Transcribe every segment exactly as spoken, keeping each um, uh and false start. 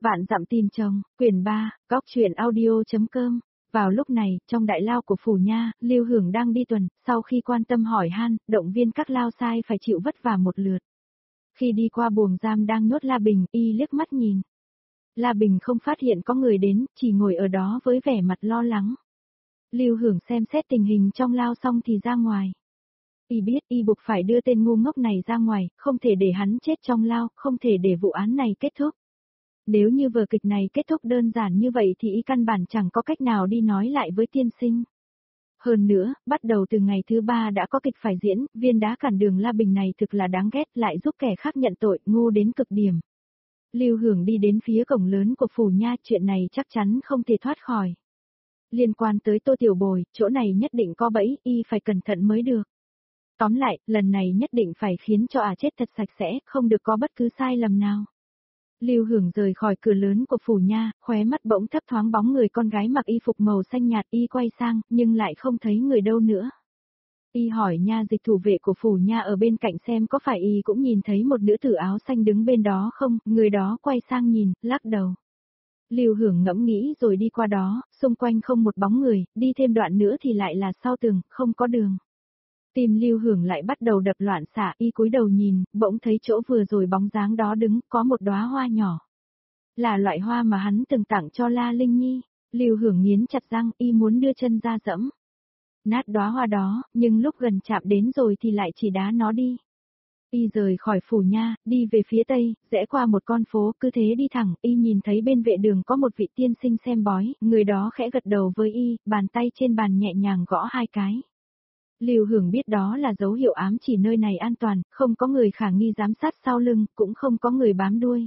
Vạn dặm tìm chồng, quyển ba, góc truyện audio.com. Vào lúc này, trong đại lao của phủ nha, Lưu Hưởng đang đi tuần, sau khi quan tâm hỏi han, động viên các lao sai phải chịu vất vả một lượt. Khi đi qua buồng giam đang nhốt La Bình, y liếc mắt nhìn. La Bình không phát hiện có người đến, chỉ ngồi ở đó với vẻ mặt lo lắng. Lưu Hưởng xem xét tình hình trong lao xong thì ra ngoài. Y biết y buộc phải đưa tên ngu ngốc này ra ngoài, không thể để hắn chết trong lao, không thể để vụ án này kết thúc. Nếu như vở kịch này kết thúc đơn giản như vậy thì y căn bản chẳng có cách nào đi nói lại với tiên sinh. Hơn nữa, bắt đầu từ ngày thứ ba đã có kịch phải diễn, viên đá cản đường La Bình này thực là đáng ghét, lại giúp kẻ khác nhận tội, ngu đến cực điểm. Lưu Hưởng đi đến phía cổng lớn của phủ nha, chuyện này chắc chắn không thể thoát khỏi. Liên quan tới Tô Tiểu Bồi, chỗ này nhất định có bẫy, y phải cẩn thận mới được. Tóm lại, lần này nhất định phải khiến cho ả chết thật sạch sẽ, không được có bất cứ sai lầm nào. Lưu Hưởng rời khỏi cửa lớn của phủ nha, khóe mắt bỗng thấp thoáng bóng người con gái mặc y phục màu xanh nhạt, y quay sang, nhưng lại không thấy người đâu nữa. Y hỏi nha dịch thủ vệ của phủ nha ở bên cạnh xem có phải y cũng nhìn thấy một nữ tử áo xanh đứng bên đó không, người đó quay sang nhìn, lắc đầu. Lưu Hưởng ngẫm nghĩ rồi đi qua đó, xung quanh không một bóng người, đi thêm đoạn nữa thì lại là sau tường, không có đường. Tim Lưu Hưởng lại bắt đầu đập loạn xạ, y cúi đầu nhìn, bỗng thấy chỗ vừa rồi bóng dáng đó đứng, có một đóa hoa nhỏ. Là loại hoa mà hắn từng tặng cho La Linh Nhi. Lưu Hưởng nghiến chặt răng, y muốn đưa chân ra dẫm nát đóa hoa đó, nhưng lúc gần chạm đến rồi thì lại chỉ đá nó đi. Y rời khỏi phủ nha, đi về phía tây, rẽ qua một con phố, cứ thế đi thẳng, y nhìn thấy bên vệ đường có một vị tiên sinh xem bói, người đó khẽ gật đầu với y, bàn tay trên bàn nhẹ nhàng gõ hai cái. Lưu Hưởng biết đó là dấu hiệu ám chỉ nơi này an toàn, không có người khả nghi giám sát sau lưng, cũng không có người bám đuôi.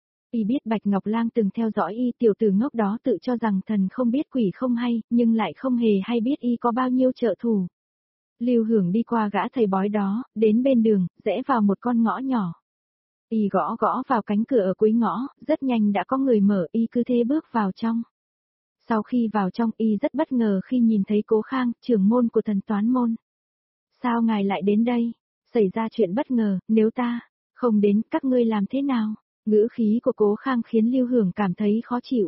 Y biết Bạch Ngọc Lang từng theo dõi y, tiểu tử ngốc đó tự cho rằng thần không biết quỷ không hay, nhưng lại không hề hay biết y có bao nhiêu trợ thủ. Lưu Hưởng đi qua gã thầy bói đó, đến bên đường, rẽ vào một con ngõ nhỏ. Y gõ gõ vào cánh cửa ở cuối ngõ, rất nhanh đã có người mở, y cứ thế bước vào trong. Sau khi vào trong, y rất bất ngờ khi nhìn thấy Cố Khang, trưởng môn của thần toán môn. Sao ngài lại đến đây? Xảy ra chuyện bất ngờ, nếu ta không đến, các ngươi làm thế nào? Ngữ khí của Cố Khang khiến Lưu Hưởng cảm thấy khó chịu.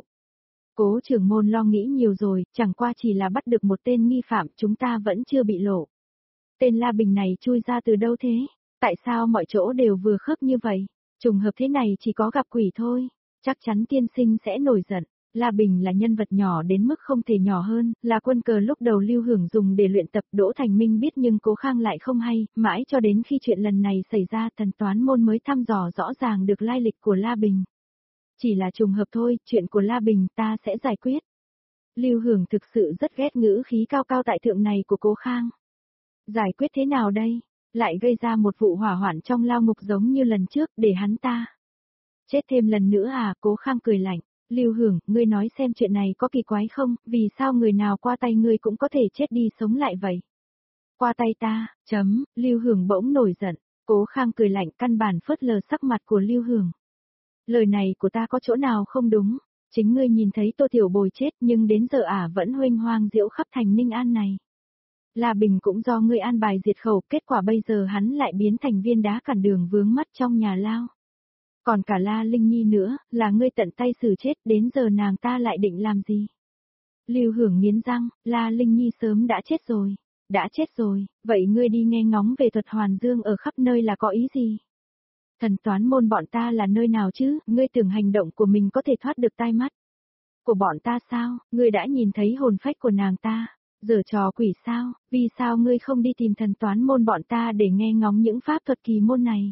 Cố trưởng môn lo nghĩ nhiều rồi, chẳng qua chỉ là bắt được một tên nghi phạm, chúng ta vẫn chưa bị lộ. Tên La Bình này chui ra từ đâu thế? Tại sao mọi chỗ đều vừa khớp như vậy? Trùng hợp thế này chỉ có gặp quỷ thôi. Chắc chắn tiên sinh sẽ nổi giận. La Bình là nhân vật nhỏ đến mức không thể nhỏ hơn, là quân cờ lúc đầu Lưu Hưởng dùng để luyện tập. Đỗ Thành Minh biết nhưng Cố Khang lại không hay, mãi cho đến khi chuyện lần này xảy ra thần toán môn mới thăm dò rõ ràng được lai lịch của La Bình. Chỉ là trùng hợp thôi, chuyện của La Bình ta sẽ giải quyết. Lưu Hưởng thực sự rất ghét ngữ khí cao cao tại thượng này của Cố Khang. Giải quyết thế nào đây? Lại gây ra một vụ hỏa hoạn trong lao ngục giống như lần trước để hắn ta chết thêm lần nữa à? Cố Khang cười lạnh. Lưu Hưởng, ngươi nói xem chuyện này có kỳ quái không, vì sao người nào qua tay ngươi cũng có thể chết đi sống lại vậy? Qua tay ta, chấm, Lưu Hưởng bỗng nổi giận. Cố Khang cười lạnh, căn bản phớt lờ sắc mặt của Lưu Hưởng. Lời này của ta có chỗ nào không đúng? Chính ngươi nhìn thấy Tô Tiểu Bồi chết nhưng đến giờ ả vẫn huênh hoang diễu khắp thành Ninh An này. La Bình cũng do ngươi an bài diệt khẩu, kết quả bây giờ hắn lại biến thành viên đá cản đường vướng mắt trong nhà lao. Còn cả La Linh Nhi nữa, là ngươi tận tay xử chết, đến giờ nàng ta lại định làm gì? Lưu Hưởng nghiến răng, La Linh Nhi sớm đã chết rồi. Đã chết rồi, vậy ngươi đi nghe ngóng về thuật hoàn dương ở khắp nơi là có ý gì? Thần toán môn bọn ta là nơi nào chứ, ngươi tưởng hành động của mình có thể thoát được tai mắt của bọn ta sao? Ngươi đã nhìn thấy hồn phách của nàng ta, giở trò quỷ sao? Vì sao ngươi không đi tìm thần toán môn bọn ta để nghe ngóng những pháp thuật kỳ môn này?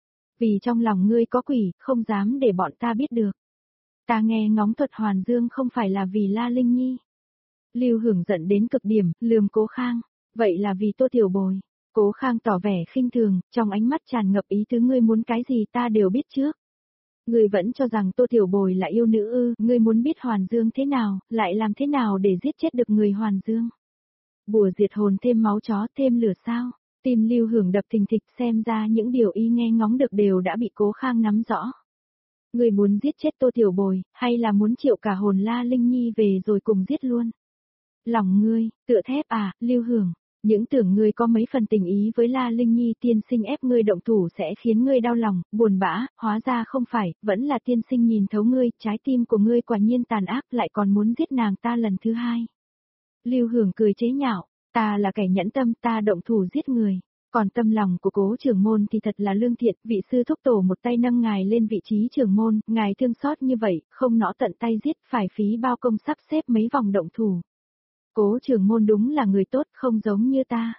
Vì trong lòng ngươi có quỷ, không dám để bọn ta biết được. Ta nghe ngóng thuật hoàn dương không phải là vì La Linh Nhi. Lưu Hưởng giận đến cực điểm, lườm Cố Khang. Vậy là vì Tô Tiểu Bồi. Cố Khang tỏ vẻ khinh thường, trong ánh mắt tràn ngập ý tứ ngươi muốn cái gì ta đều biết trước. Ngươi vẫn cho rằng Tô Tiểu Bồi là yêu nữ ư, ngươi muốn biết hoàn dương thế nào, lại làm thế nào để giết chết được người hoàn dương. Bùa diệt hồn thêm máu chó thêm lửa sao? Tim Lưu Hưởng đập thình thịch, xem ra những điều y nghe ngóng được đều đã bị Cố Khang nắm rõ. Ngươi muốn giết chết Tô Tiểu Bồi, hay là muốn triệu cả hồn La Linh Nhi về rồi cùng giết luôn? Lòng ngươi, tựa thép à, Lưu Hưởng. Những tưởng ngươi có mấy phần tình ý với La Linh Nhi tiên sinh ép ngươi động thủ sẽ khiến ngươi đau lòng, buồn bã, hóa ra không phải, vẫn là tiên sinh nhìn thấu ngươi, trái tim của ngươi quả nhiên tàn ác lại còn muốn giết nàng ta lần thứ hai. Lưu Hưởng cười chế nhạo, ta là kẻ nhẫn tâm ta động thủ giết người. Còn tâm lòng của Cố trưởng môn thì thật là lương thiện, vị sư thúc tổ một tay nâng ngài lên vị trí trưởng môn, ngài thương xót như vậy, không nõ tận tay giết, phải phí bao công sắp xếp mấy vòng động thủ. Cố trưởng môn đúng là người tốt, không giống như ta.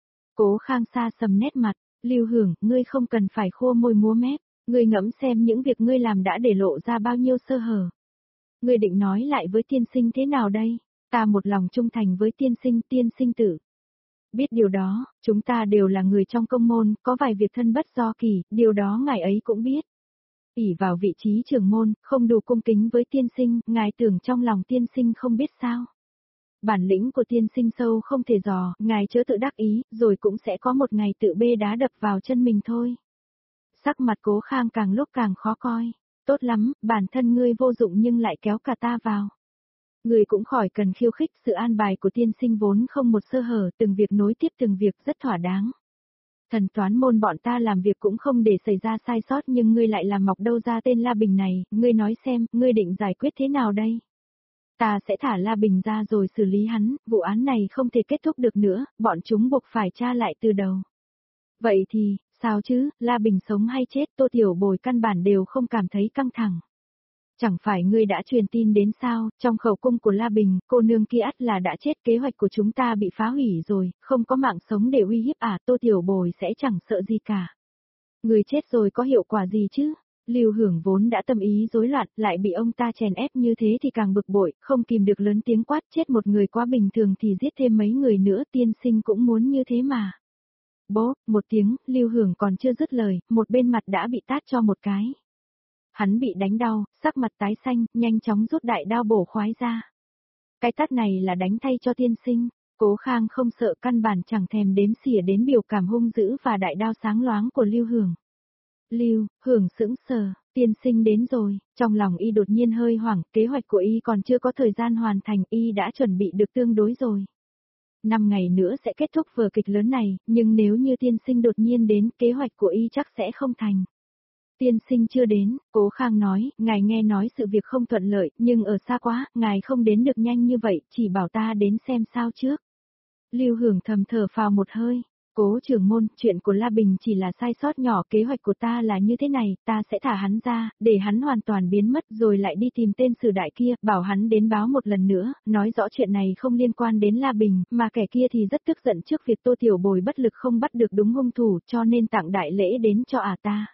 Cố Khang xa sầm nét mặt, Lưu Hưởng, ngươi không cần phải khô môi múa mép, ngươi ngẫm xem những việc ngươi làm đã để lộ ra bao nhiêu sơ hở. Ngươi định nói lại với tiên sinh thế nào đây? Ta một lòng trung thành với tiên sinh, tiên sinh tử. Biết điều đó, chúng ta đều là người trong công môn, có vài việc thân bất do kỳ, điều đó ngài ấy cũng biết. ỷ vào vị trí trưởng môn, không đủ cung kính với tiên sinh, ngài tưởng trong lòng tiên sinh không biết sao. Bản lĩnh của tiên sinh sâu không thể dò, ngài chớ tự đắc ý, rồi cũng sẽ có một ngày tự bê đá đập vào chân mình thôi. Sắc mặt Cố Khang càng lúc càng khó coi. Tốt lắm, bản thân ngươi vô dụng nhưng lại kéo cả ta vào. Người cũng khỏi cần khiêu khích, sự an bài của tiên sinh vốn không một sơ hở, từng việc nối tiếp từng việc rất thỏa đáng. Thần toán môn bọn ta làm việc cũng không để xảy ra sai sót nhưng ngươi lại làm mọc đâu ra tên La Bình này, ngươi nói xem, ngươi định giải quyết thế nào đây? Ta sẽ thả La Bình ra rồi xử lý hắn, vụ án này không thể kết thúc được nữa, bọn chúng buộc phải tra lại từ đầu. Vậy thì, sao chứ, La Bình sống hay chết, Tô Tiểu Bồi căn bản đều không cảm thấy căng thẳng. Chẳng phải ngươi đã truyền tin đến sao, trong khẩu cung của La Bình, cô nương kia ắt là đã chết, kế hoạch của chúng ta bị phá hủy rồi, không có mạng sống để uy hiếp à, Tô Tiểu Bồi sẽ chẳng sợ gì cả. Người chết rồi có hiệu quả gì chứ? Lưu Hưởng vốn đã tâm ý rối loạn, lại bị ông ta chèn ép như thế thì càng bực bội, không kìm được lớn tiếng quát, chết một người quá bình thường thì giết thêm mấy người nữa, tiên sinh cũng muốn như thế mà. Bố, một tiếng, Lưu Hưởng còn chưa dứt lời, một bên mặt đã bị tát cho một cái. Hắn bị đánh đau, sắc mặt tái xanh, nhanh chóng rút đại đao bổ khoái ra. Cái tát này là đánh thay cho tiên sinh, Cố Khang không sợ căn bản chẳng thèm đếm xỉa đến biểu cảm hung dữ và đại đao sáng loáng của Lưu Hưởng. Lưu, Hưởng sững sờ, tiên sinh đến rồi, trong lòng y đột nhiên hơi hoảng, kế hoạch của y còn chưa có thời gian hoàn thành, y đã chuẩn bị được tương đối rồi. Năm ngày nữa sẽ kết thúc vở kịch lớn này, nhưng nếu như tiên sinh đột nhiên đến, kế hoạch của y chắc sẽ không thành. Tiên sinh chưa đến, Cố Khang nói, ngài nghe nói sự việc không thuận lợi, nhưng ở xa quá, ngài không đến được nhanh như vậy, chỉ bảo ta đến xem sao trước. Lưu Hưởng thầm thở phào một hơi, Cố trưởng môn, chuyện của La Bình chỉ là sai sót nhỏ, kế hoạch của ta là như thế này, ta sẽ thả hắn ra, để hắn hoàn toàn biến mất rồi lại đi tìm tên sử đại kia, bảo hắn đến báo một lần nữa, nói rõ chuyện này không liên quan đến La Bình, mà kẻ kia thì rất tức giận trước việc Tô Tiểu Bồi bất lực không bắt được đúng hung thủ, cho nên tặng đại lễ đến cho ả ta.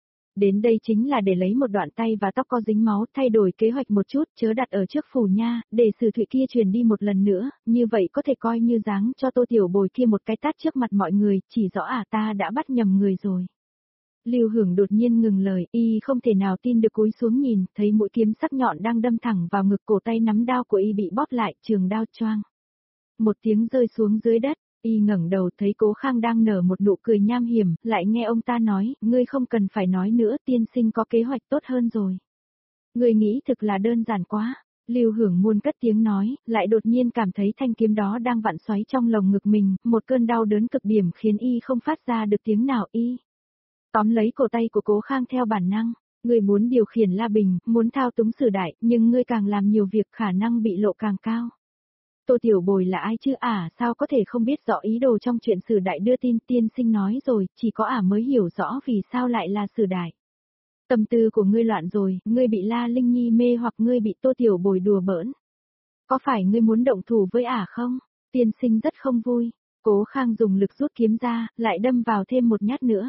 Đến đây chính là để lấy một đoạn tay và tóc có dính máu, thay đổi kế hoạch một chút, chớ đặt ở trước phủ nha, để Sử Thụy kia truyền đi một lần nữa, như vậy có thể coi như dáng cho Tô Tiểu Bồi kia một cái tát trước mặt mọi người, chỉ rõ à ta đã bắt nhầm người rồi. Lưu Hưởng đột nhiên ngừng lời, y không thể nào tin được, cúi xuống nhìn, thấy mũi kiếm sắc nhọn đang đâm thẳng vào ngực, cổ tay nắm đao của y bị bóp lại, trường đao choang. Một tiếng rơi xuống dưới đất. Y ngẩng đầu thấy Cố Khang đang nở một nụ cười nham hiểm, lại nghe ông ta nói, ngươi không cần phải nói nữa, tiên sinh có kế hoạch tốt hơn rồi. Ngươi nghĩ thực là đơn giản quá. Lưu Hưởng muôn cất tiếng nói, lại đột nhiên cảm thấy thanh kiếm đó đang vặn xoáy trong lồng ngực mình, một cơn đau đớn cực điểm khiến y không phát ra được tiếng nào. Y tóm lấy cổ tay của Cố Khang theo bản năng. Ngươi muốn điều khiển La Bình, muốn thao túng Sử đại, nhưng ngươi càng làm nhiều việc khả năng bị lộ càng cao. Tô Tiểu Bồi là ai chứ à, sao có thể không biết rõ ý đồ trong chuyện Sử đại đưa tin, tiên sinh nói rồi, chỉ có ả mới hiểu rõ vì sao lại là Sử đại. Tâm tư của ngươi loạn rồi, ngươi bị La Linh Nhi mê hoặc ngươi bị Tô Tiểu Bồi đùa bỡn. Có phải ngươi muốn động thủ với ả không? Tiên sinh rất không vui. Cố Khang dùng lực rút kiếm ra, lại đâm vào thêm một nhát nữa.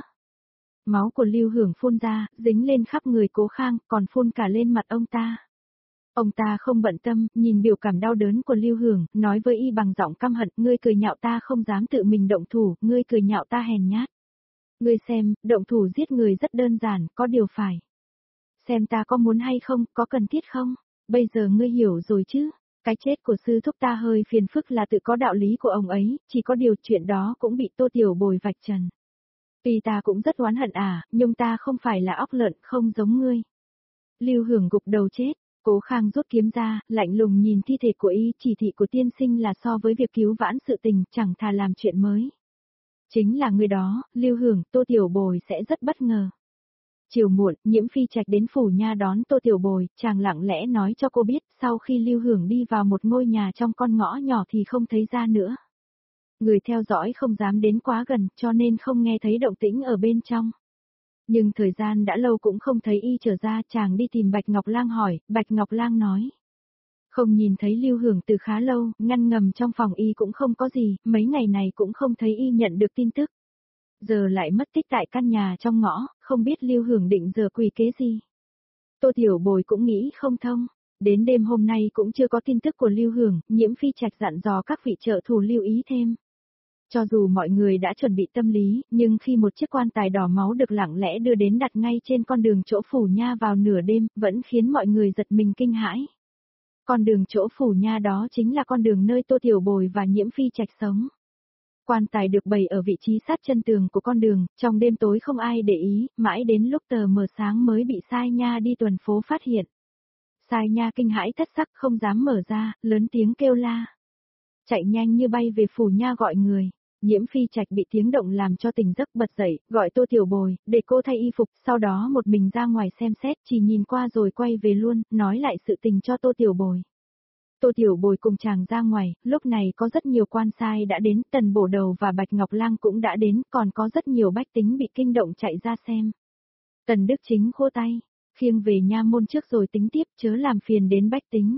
Máu của Lưu Hưởng phun ra, dính lên khắp người Cố Khang, còn phun cả lên mặt ông ta. Ông ta không bận tâm, nhìn biểu cảm đau đớn của Lưu Hưởng, nói với y bằng giọng căm hận, ngươi cười nhạo ta không dám tự mình động thủ, ngươi cười nhạo ta hèn nhát. Ngươi xem, động thủ giết người rất đơn giản, có điều phải. Xem ta có muốn hay không, có cần thiết không? Bây giờ ngươi hiểu rồi chứ? Cái chết của sư thúc ta hơi phiền phức là tự có đạo lý của ông ấy, chỉ có điều chuyện đó cũng bị Tô Tiểu Bồi vạch trần. Tuy ta cũng rất oán hận à, nhưng ta không phải là óc lợn, không giống ngươi. Lưu Hưởng gục đầu chết. Cố Khang rút kiếm ra, lạnh lùng nhìn thi thể của y, chỉ thị của tiên sinh là so với việc cứu vãn sự tình, chẳng thà làm chuyện mới. Chính là người đó, Lưu Hưởng, Tô Tiểu Bồi sẽ rất bất ngờ. Chiều muộn, Nhiễm Phi Trạch đến phủ nha đón Tô Tiểu Bồi, chàng lặng lẽ nói cho cô biết, sau khi Lưu Hưởng đi vào một ngôi nhà trong con ngõ nhỏ thì không thấy ra nữa. Người theo dõi không dám đến quá gần, cho nên không nghe thấy động tĩnh ở bên trong. Nhưng thời gian đã lâu cũng không thấy y trở ra, chàng đi tìm Bạch Ngọc Lang hỏi, Bạch Ngọc Lang nói. Không nhìn thấy Lưu Hưởng từ khá lâu, ngăn ngầm trong phòng y cũng không có gì, mấy ngày này cũng không thấy y nhận được tin tức. Giờ lại mất tích tại căn nhà trong ngõ, không biết Lưu Hưởng định giờ quỷ kế gì. Tô Tiểu Bồi cũng nghĩ không thông, đến đêm hôm nay cũng chưa có tin tức của Lưu Hưởng, Nhiễm Phi Trạch dặn dò các vị trợ thủ lưu ý thêm. Cho dù mọi người đã chuẩn bị tâm lý, nhưng khi một chiếc quan tài đỏ máu được lặng lẽ đưa đến đặt ngay trên con đường chỗ phủ nha vào nửa đêm, vẫn khiến mọi người giật mình kinh hãi. Con đường chỗ phủ nha đó chính là con đường nơi Tô Tiểu Bồi và Nhiễm Phi Trạch sống. Quan tài được bày ở vị trí sát chân tường của con đường, trong đêm tối không ai để ý, mãi đến lúc tờ mờ sáng mới bị Sai Nha đi tuần phố phát hiện. Sai Nha kinh hãi thất sắc không dám mở ra, lớn tiếng kêu la. Chạy nhanh như bay về phủ nha gọi người. Nhiễm Phi Trạch bị tiếng động làm cho tỉnh giấc bật dậy, gọi Tô Tiểu Bồi, để cô thay y phục, sau đó một mình ra ngoài xem xét, chỉ nhìn qua rồi quay về luôn, nói lại sự tình cho Tô Tiểu Bồi. Tô Tiểu Bồi cùng chàng ra ngoài, lúc này có rất nhiều quan sai đã đến, Tần Bổ Đầu và Bạch Ngọc Lang cũng đã đến, còn có rất nhiều bách tính bị kinh động chạy ra xem. Tần Đức Chính khô tay, khiêng về nha môn trước rồi tính tiếp, chớ làm phiền đến bách tính.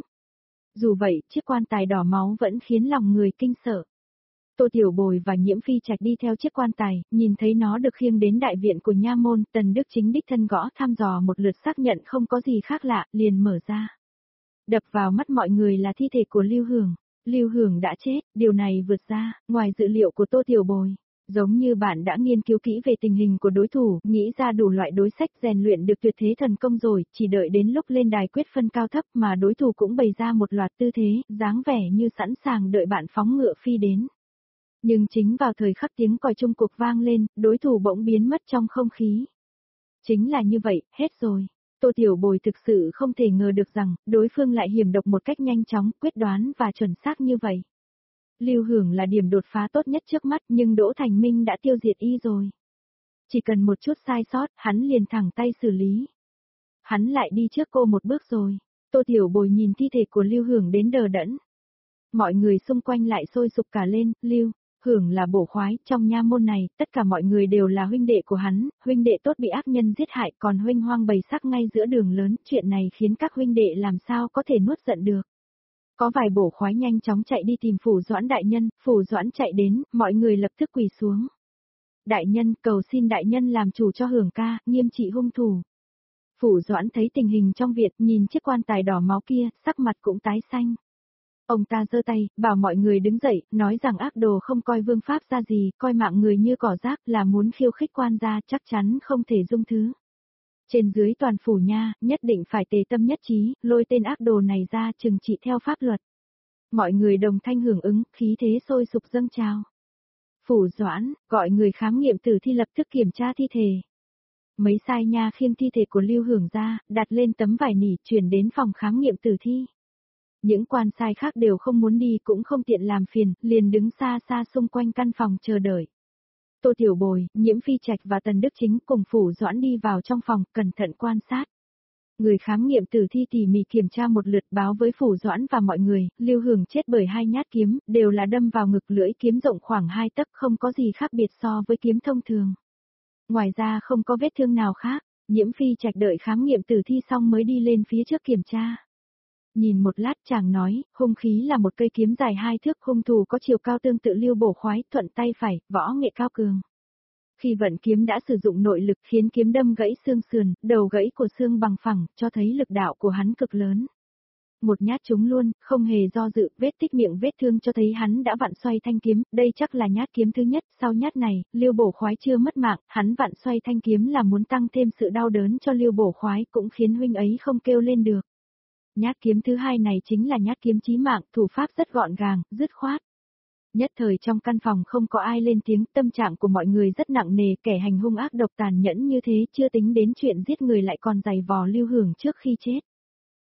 Dù vậy, chiếc quan tài đỏ máu vẫn khiến lòng người kinh sợ. Tô Tiểu Bồi và Nhiễm Phi Trạch đi theo chiếc quan tài, nhìn thấy nó được khiêng đến đại viện của nha môn, Tần Đức Chính đích thân gõ thăm dò một lượt xác nhận không có gì khác lạ, liền mở ra. Đập vào mắt mọi người là thi thể của Lưu Hưởng. Lưu Hưởng đã chết, điều này vượt ra, ngoài dự liệu của Tô Tiểu Bồi. Giống như bạn đã nghiên cứu kỹ về tình hình của đối thủ, nghĩ ra đủ loại đối sách rèn luyện được tuyệt thế thần công rồi, chỉ đợi đến lúc lên đài quyết phân cao thấp mà đối thủ cũng bày ra một loạt tư thế, dáng vẻ như sẵn sàng đợi bạn phóng ngựa phi đến. Nhưng chính vào thời khắc tiếng còi chung cuộc vang lên, đối thủ bỗng biến mất trong không khí. Chính là như vậy, hết rồi. Tô Tiểu Bồi thực sự không thể ngờ được rằng, đối phương lại hiểm độc một cách nhanh chóng, quyết đoán và chuẩn xác như vậy. Lưu Hưởng là điểm đột phá tốt nhất trước mắt, nhưng Đỗ Thành Minh đã tiêu diệt y rồi. Chỉ cần một chút sai sót, hắn liền thẳng tay xử lý. Hắn lại đi trước cô một bước rồi. Tô Tiểu Bồi nhìn thi thể của Lưu Hưởng đến đờ đẫn. Mọi người xung quanh lại sôi sục cả lên, Lưu Hưởng là bổ khoái, trong nha môn này, tất cả mọi người đều là huynh đệ của hắn, huynh đệ tốt bị ác nhân giết hại, còn huynh hoang bày sắc ngay giữa đường lớn, chuyện này khiến các huynh đệ làm sao có thể nuốt giận được. Có vài bổ khoái nhanh chóng chạy đi tìm Phủ Doãn đại nhân, Phủ Doãn chạy đến, mọi người lập tức quỳ xuống. Đại nhân, cầu xin đại nhân làm chủ cho Hưởng ca, nghiêm trị hung thủ. Phủ Doãn thấy tình hình trong viện, nhìn chiếc quan tài đỏ máu kia, sắc mặt cũng tái xanh. Ông ta giơ tay, bảo mọi người đứng dậy, nói rằng ác đồ không coi vương pháp ra gì, coi mạng người như cỏ rác, là muốn khiêu khích quan gia, chắc chắn không thể dung thứ. Trên dưới toàn phủ nha, nhất định phải tề tâm nhất trí, lôi tên ác đồ này ra trừng trị theo pháp luật. Mọi người đồng thanh hưởng ứng, khí thế sôi sục dâng trào. Phủ Doãn, gọi người khám nghiệm tử thi lập tức kiểm tra thi thể. Mấy sai nha khiêng thi thể của Lưu Hưởng ra, đặt lên tấm vải nỉ, chuyển đến phòng khám nghiệm tử thi. Những quan sai khác đều không muốn đi cũng không tiện làm phiền, liền đứng xa xa xung quanh căn phòng chờ đợi. Tô Tiểu Bồi, Nhiễm Phi Trạch và Tần Đức Chính cùng Phủ Doãn đi vào trong phòng, cẩn thận quan sát. Người khám nghiệm tử thi tỉ mỉ kiểm tra một lượt báo với Phủ Doãn và mọi người, Lưu Hưởng chết bởi hai nhát kiếm, đều là đâm vào ngực, lưỡi kiếm rộng khoảng hai tấc, không có gì khác biệt so với kiếm thông thường. Ngoài ra không có vết thương nào khác, Nhiễm Phi Trạch đợi khám nghiệm tử thi xong mới đi lên phía trước kiểm tra. Nhìn một lát chàng nói, hung khí là một cây kiếm dài hai thước, hung thủ có chiều cao tương tự Lưu bổ khoái, thuận tay phải, võ nghệ cao cường. Khi vận kiếm đã sử dụng nội lực khiến kiếm đâm gãy xương sườn, đầu gãy của xương bằng phẳng, cho thấy lực đạo của hắn cực lớn. Một nhát trúng luôn, không hề do dự, vết tích miệng vết thương cho thấy hắn đã vặn xoay thanh kiếm, đây chắc là nhát kiếm thứ nhất, sau nhát này, Lưu bổ khoái chưa mất mạng, hắn vặn xoay thanh kiếm là muốn tăng thêm sự đau đớn cho Lưu bổ khoái, cũng khiến huynh ấy không kêu lên được. Nhát kiếm thứ hai này chính là nhát kiếm chí mạng, thủ pháp rất gọn gàng, dứt khoát. Nhất thời trong căn phòng không có ai lên tiếng, tâm trạng của mọi người rất nặng nề, kẻ hành hung ác độc tàn nhẫn như thế chưa tính đến chuyện giết người lại còn giày vò Lưu Hưởng trước khi chết.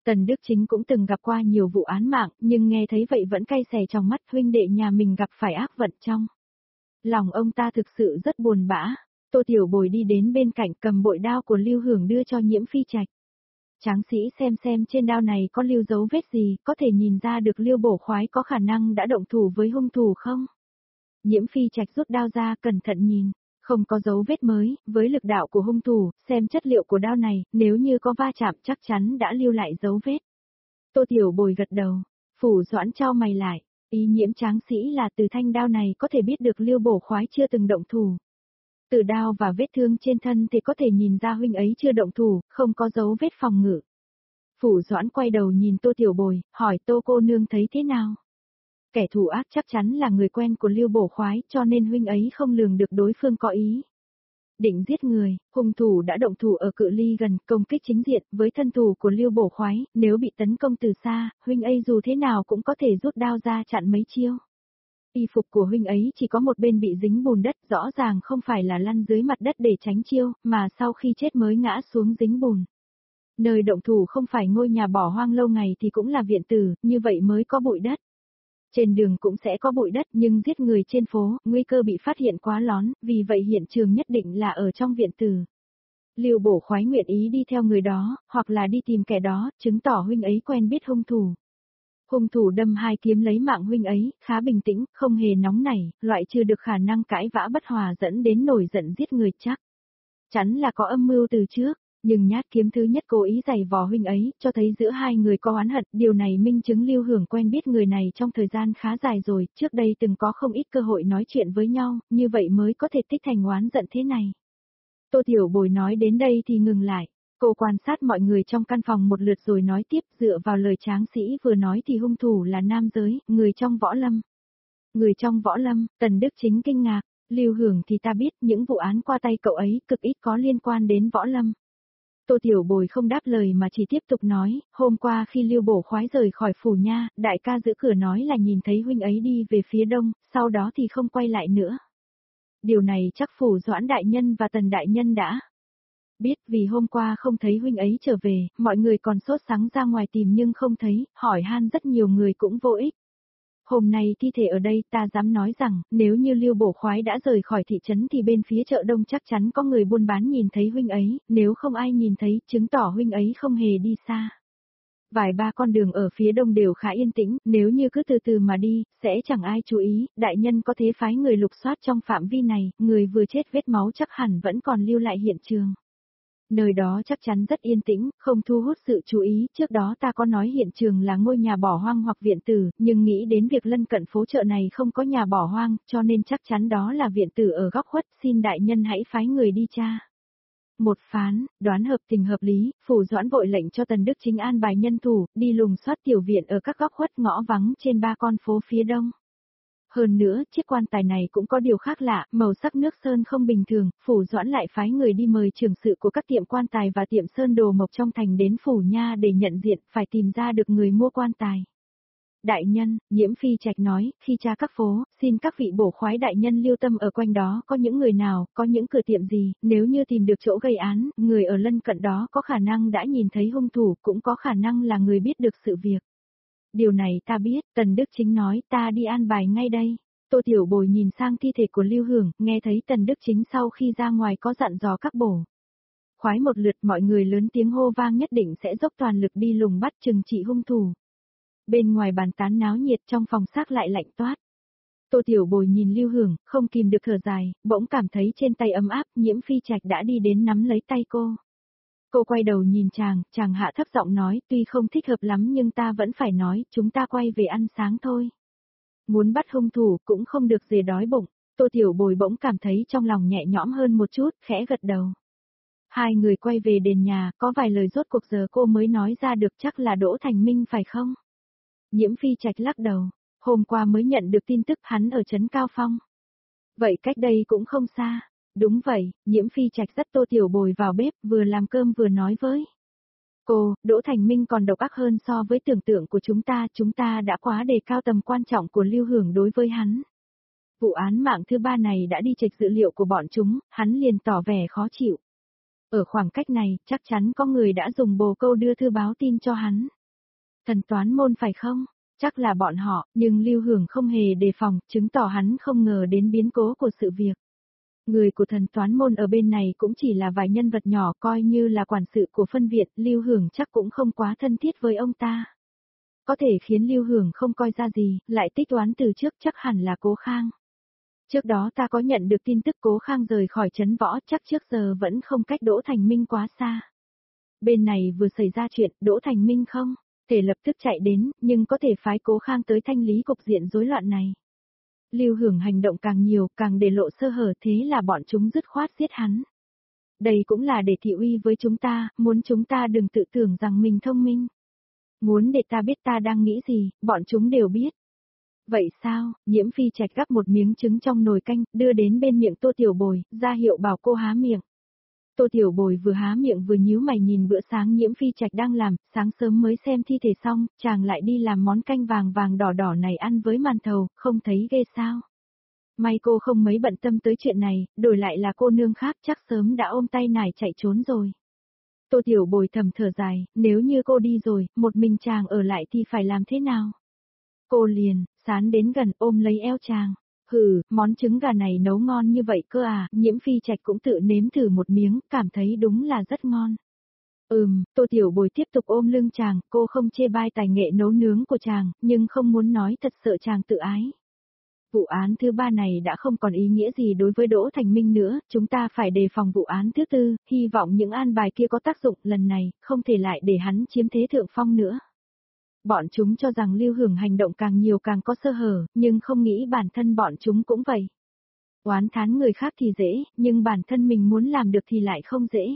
Tần Đức Chính cũng từng gặp qua nhiều vụ án mạng, nhưng nghe thấy vậy vẫn cay xè trong mắt, huynh đệ nhà mình gặp phải ác vận trong. Lòng ông ta thực sự rất buồn bã. Tô Tiểu Bồi đi đến bên cạnh cầm bội đao của Lưu Hưởng đưa cho Nhiễm Phi Trạch. Tráng sĩ xem xem trên đao này có lưu dấu vết gì, có thể nhìn ra được Lưu Bổ Khoái có khả năng đã động thủ với hung thủ không? Nhiễm Phi Trạch rút đao ra cẩn thận nhìn, không có dấu vết mới, với lực đạo của hung thủ, xem chất liệu của đao này, nếu như có va chạm chắc chắn đã lưu lại dấu vết. Tô Tiểu Bồi gật đầu, Phủ Doãn chau mày lại, ý Nhiễm tráng sĩ là từ thanh đao này có thể biết được Lưu Bổ Khoái chưa từng động thủ. Từ đao và vết thương trên thân thì có thể nhìn ra huynh ấy chưa động thủ, không có dấu vết phòng ngự. Phủ Doãn quay đầu nhìn Tô Tiểu Bồi, hỏi Tô cô nương thấy thế nào? Kẻ thủ ác chắc chắn là người quen của Lưu Bổ Khoái, cho nên huynh ấy không lường được đối phương có ý định giết người, hung thủ đã động thủ ở cự ly gần, công kích chính diện, với thân thủ của Lưu Bổ Khoái, nếu bị tấn công từ xa, huynh ấy dù thế nào cũng có thể rút đao ra chặn mấy chiêu. Y phục của huynh ấy chỉ có một bên bị dính bùn đất, rõ ràng không phải là lăn dưới mặt đất để tránh chiêu, mà sau khi chết mới ngã xuống dính bùn. Nơi động thủ không phải ngôi nhà bỏ hoang lâu ngày thì cũng là viện tử, như vậy mới có bụi đất. Trên đường cũng sẽ có bụi đất, nhưng giết người trên phố, nguy cơ bị phát hiện quá lón, vì vậy hiện trường nhất định là ở trong viện tử. Lưu Bổ Khoái nguyện ý đi theo người đó, hoặc là đi tìm kẻ đó, chứng tỏ huynh ấy quen biết hung thủ. Hung thủ đâm hai kiếm lấy mạng huynh ấy, khá bình tĩnh, không hề nóng nảy, loại trừ được khả năng cãi vã bất hòa dẫn đến nổi giận giết người chắc. Chắn là có âm mưu từ trước, nhưng nhát kiếm thứ nhất cố ý giày vò huynh ấy, cho thấy giữa hai người có oán hận, điều này minh chứng Lưu Hưởng quen biết người này trong thời gian khá dài rồi, trước đây từng có không ít cơ hội nói chuyện với nhau, như vậy mới có thể tích thành oán giận thế này. Tô Tiểu Bồi nói đến đây thì ngừng lại. Cô quan sát mọi người trong căn phòng một lượt rồi nói tiếp, dựa vào lời tráng sĩ vừa nói thì hung thủ là nam giới, người trong võ lâm. Người trong võ lâm, Tần Đức Chính kinh ngạc, Lưu Hưởng thì ta biết những vụ án qua tay cậu ấy cực ít có liên quan đến võ lâm. Tô Tiểu Bồi không đáp lời mà chỉ tiếp tục nói, hôm qua khi Lưu Bổ Khoái rời khỏi phủ nha, đại ca giữ cửa nói là nhìn thấy huynh ấy đi về phía đông, sau đó thì không quay lại nữa. Điều này chắc Phủ Doãn đại nhân và Tần đại nhân đã biết, vì hôm qua không thấy huynh ấy trở về, mọi người còn sốt sắng ra ngoài tìm nhưng không thấy, hỏi han rất nhiều người cũng vô ích. Hôm nay thi thể ở đây ta dám nói rằng, nếu như Lưu Bổ Khoái đã rời khỏi thị trấn thì bên phía chợ đông chắc chắn có người buôn bán nhìn thấy huynh ấy, nếu không ai nhìn thấy, chứng tỏ huynh ấy không hề đi xa. Vài ba con đường ở phía đông đều khá yên tĩnh, nếu như cứ từ từ mà đi, sẽ chẳng ai chú ý, đại nhân có thể phái người lục soát trong phạm vi này, người vừa chết vết máu chắc hẳn vẫn còn lưu lại hiện trường. Nơi đó chắc chắn rất yên tĩnh, không thu hút sự chú ý, trước đó ta có nói hiện trường là ngôi nhà bỏ hoang hoặc viện tử, nhưng nghĩ đến việc lân cận phố chợ này không có nhà bỏ hoang, cho nên chắc chắn đó là viện tử ở góc khuất, xin đại nhân hãy phái người đi tra. Một phán, đoán hợp tình hợp lý, Phủ Doãn vội lệnh cho Tần Đức Chính an bài nhân thủ, đi lùng soát tiểu viện ở các góc khuất ngõ vắng trên ba con phố phía đông. Hơn nữa, chiếc quan tài này cũng có điều khác lạ, màu sắc nước sơn không bình thường, Phủ Doãn lại phái người đi mời trưởng sự của các tiệm quan tài và tiệm sơn đồ mộc trong thành đến Phủ Nha để nhận diện, phải tìm ra được người mua quan tài. Đại nhân, Nhiễm Phi Trạch nói, khi tra các phố, xin các vị bổ khoái đại nhân lưu tâm ở quanh đó có những người nào, có những cửa tiệm gì, nếu như tìm được chỗ gây án, người ở lân cận đó có khả năng đã nhìn thấy hung thủ, cũng có khả năng là người biết được sự việc. Điều này ta biết, Tần Đức Chính nói, ta đi an bài ngay đây. Tô Tiểu Bồi nhìn sang thi thể của Lưu Hưởng, nghe thấy Tần Đức Chính sau khi ra ngoài có dặn dò các bổ khoái một lượt, mọi người lớn tiếng hô vang nhất định sẽ dốc toàn lực đi lùng bắt trừng trị hung thủ. Bên ngoài bàn tán náo nhiệt, trong phòng xác lại lạnh toát. Tô Tiểu Bồi nhìn Lưu Hưởng, không kìm được thở dài, bỗng cảm thấy trên tay ấm áp, Nhiễm Phi Trạch đã đi đến nắm lấy tay cô. Cô quay đầu nhìn chàng, chàng hạ thấp giọng nói, tuy không thích hợp lắm nhưng ta vẫn phải nói, chúng ta quay về ăn sáng thôi. Muốn bắt hung thủ cũng không được dề đói bụng. Tô Tiểu Bồi bỗng cảm thấy trong lòng nhẹ nhõm hơn một chút, khẽ gật đầu. Hai người quay về đền nhà, có vài lời rốt cuộc giờ cô mới nói ra được, chắc là Đỗ Thành Minh phải không? Nhiễm Phi Trạch lắc đầu, hôm qua mới nhận được tin tức hắn ở trấn Cao Phong. Vậy cách đây cũng không xa. Đúng vậy, Nhiễm Phi Trạch dắt Tô Tiểu Bồi vào bếp, vừa làm cơm vừa nói với cô, Đỗ Thành Minh còn độc ác hơn so với tưởng tượng của chúng ta, chúng ta đã quá đề cao tầm quan trọng của Lưu Hưởng đối với hắn. Vụ án mạng thứ ba này đã đi chệch dữ liệu của bọn chúng, hắn liền tỏ vẻ khó chịu. Ở khoảng cách này, chắc chắn có người đã dùng bồ câu đưa thư báo tin cho hắn. Thần toán môn phải không? Chắc là bọn họ, nhưng Lưu Hưởng không hề đề phòng, chứng tỏ hắn không ngờ đến biến cố của sự việc. Người của thần toán môn ở bên này cũng chỉ là vài nhân vật nhỏ, coi như là quản sự của phân viện, Lưu Hưởng chắc cũng không quá thân thiết với ông ta. Có thể khiến Lưu Hưởng không coi ra gì, lại tích toán từ trước chắc hẳn là Cố Khang. Trước đó ta có nhận được tin tức Cố Khang rời khỏi trấn võ, chắc trước giờ vẫn không cách Đỗ Thành Minh quá xa. Bên này vừa xảy ra chuyện, Đỗ Thành Minh không thể lập tức chạy đến, nhưng có thể phái Cố Khang tới thanh lý cục diện rối loạn này. Lưu Hưởng hành động càng nhiều, càng để lộ sơ hở, thế là bọn chúng dứt khoát giết hắn. Đây cũng là để thị uy với chúng ta, muốn chúng ta đừng tự tưởng rằng mình thông minh. Muốn để ta biết ta đang nghĩ gì, bọn chúng đều biết. Vậy sao? Nhiễm Phi Trạch gắp một miếng trứng trong nồi canh, đưa đến bên miệng Tô Tiểu Bồi, ra hiệu bảo cô há miệng. Tô Tiểu Bồi vừa há miệng vừa nhíu mày nhìn bữa sáng Nhiễm Phi Trạch đang làm, sáng sớm mới xem thi thể xong, chàng lại đi làm món canh vàng vàng đỏ đỏ này ăn với màn thầu, không thấy ghê sao? May cô không mấy bận tâm tới chuyện này, đổi lại là cô nương khác chắc sớm đã ôm tay nải chạy trốn rồi. Tô Tiểu Bồi thầm thở dài, nếu như cô đi rồi, một mình chàng ở lại thì phải làm thế nào? Cô liền, sán đến gần ôm lấy eo chàng. Hừ, món trứng gà này nấu ngon như vậy cơ à, Nhiễm Phi Trạch cũng tự nếm thử một miếng, cảm thấy đúng là rất ngon. Ừm, Tô Tiểu Bồi tiếp tục ôm lưng chàng, cô không chê bai tài nghệ nấu nướng của chàng, nhưng không muốn nói thật sợ chàng tự ái. Vụ án thứ ba này đã không còn ý nghĩa gì đối với Đỗ Thành Minh nữa, chúng ta phải đề phòng vụ án thứ tư, hy vọng những an bài kia có tác dụng lần này, không thể lại để hắn chiếm thế thượng phong nữa. Bọn chúng cho rằng Lưu Hưởng hành động càng nhiều càng có sơ hở, nhưng không nghĩ bản thân bọn chúng cũng vậy. Oán thán người khác thì dễ, nhưng bản thân mình muốn làm được thì lại không dễ.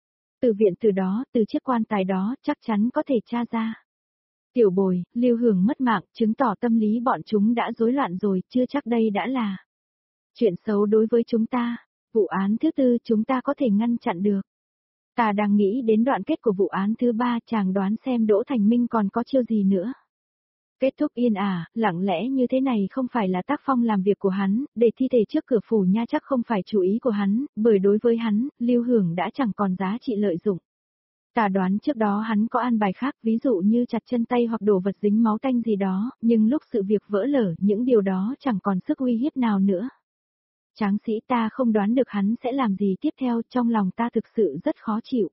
Từ viện từ đó, từ chiếc quan tài đó, chắc chắn có thể tra ra. Tiểu Bồi, Lưu Hưởng mất mạng, chứng tỏ tâm lý bọn chúng đã rối loạn rồi, chưa chắc đây đã là chuyện xấu đối với chúng ta. Vụ án thứ tư chúng ta có thể ngăn chặn được. Ta đang nghĩ đến đoạn kết của vụ án thứ ba, chàng đoán xem Đỗ Thành Minh còn có chiêu gì nữa. Kết thúc yên ả, lặng lẽ như thế này không phải là tác phong làm việc của hắn, để thi thể trước cửa phủ nha chắc không phải chủ ý của hắn, bởi đối với hắn, Lưu Hưởng đã chẳng còn giá trị lợi dụng. Ta đoán trước đó hắn có an bài khác, ví dụ như chặt chân tay hoặc đổ vật dính máu tanh gì đó, nhưng lúc sự việc vỡ lở, những điều đó chẳng còn sức uy hiếp nào nữa. Tráng sĩ ta không đoán được hắn sẽ làm gì tiếp theo, trong lòng ta thực sự rất khó chịu.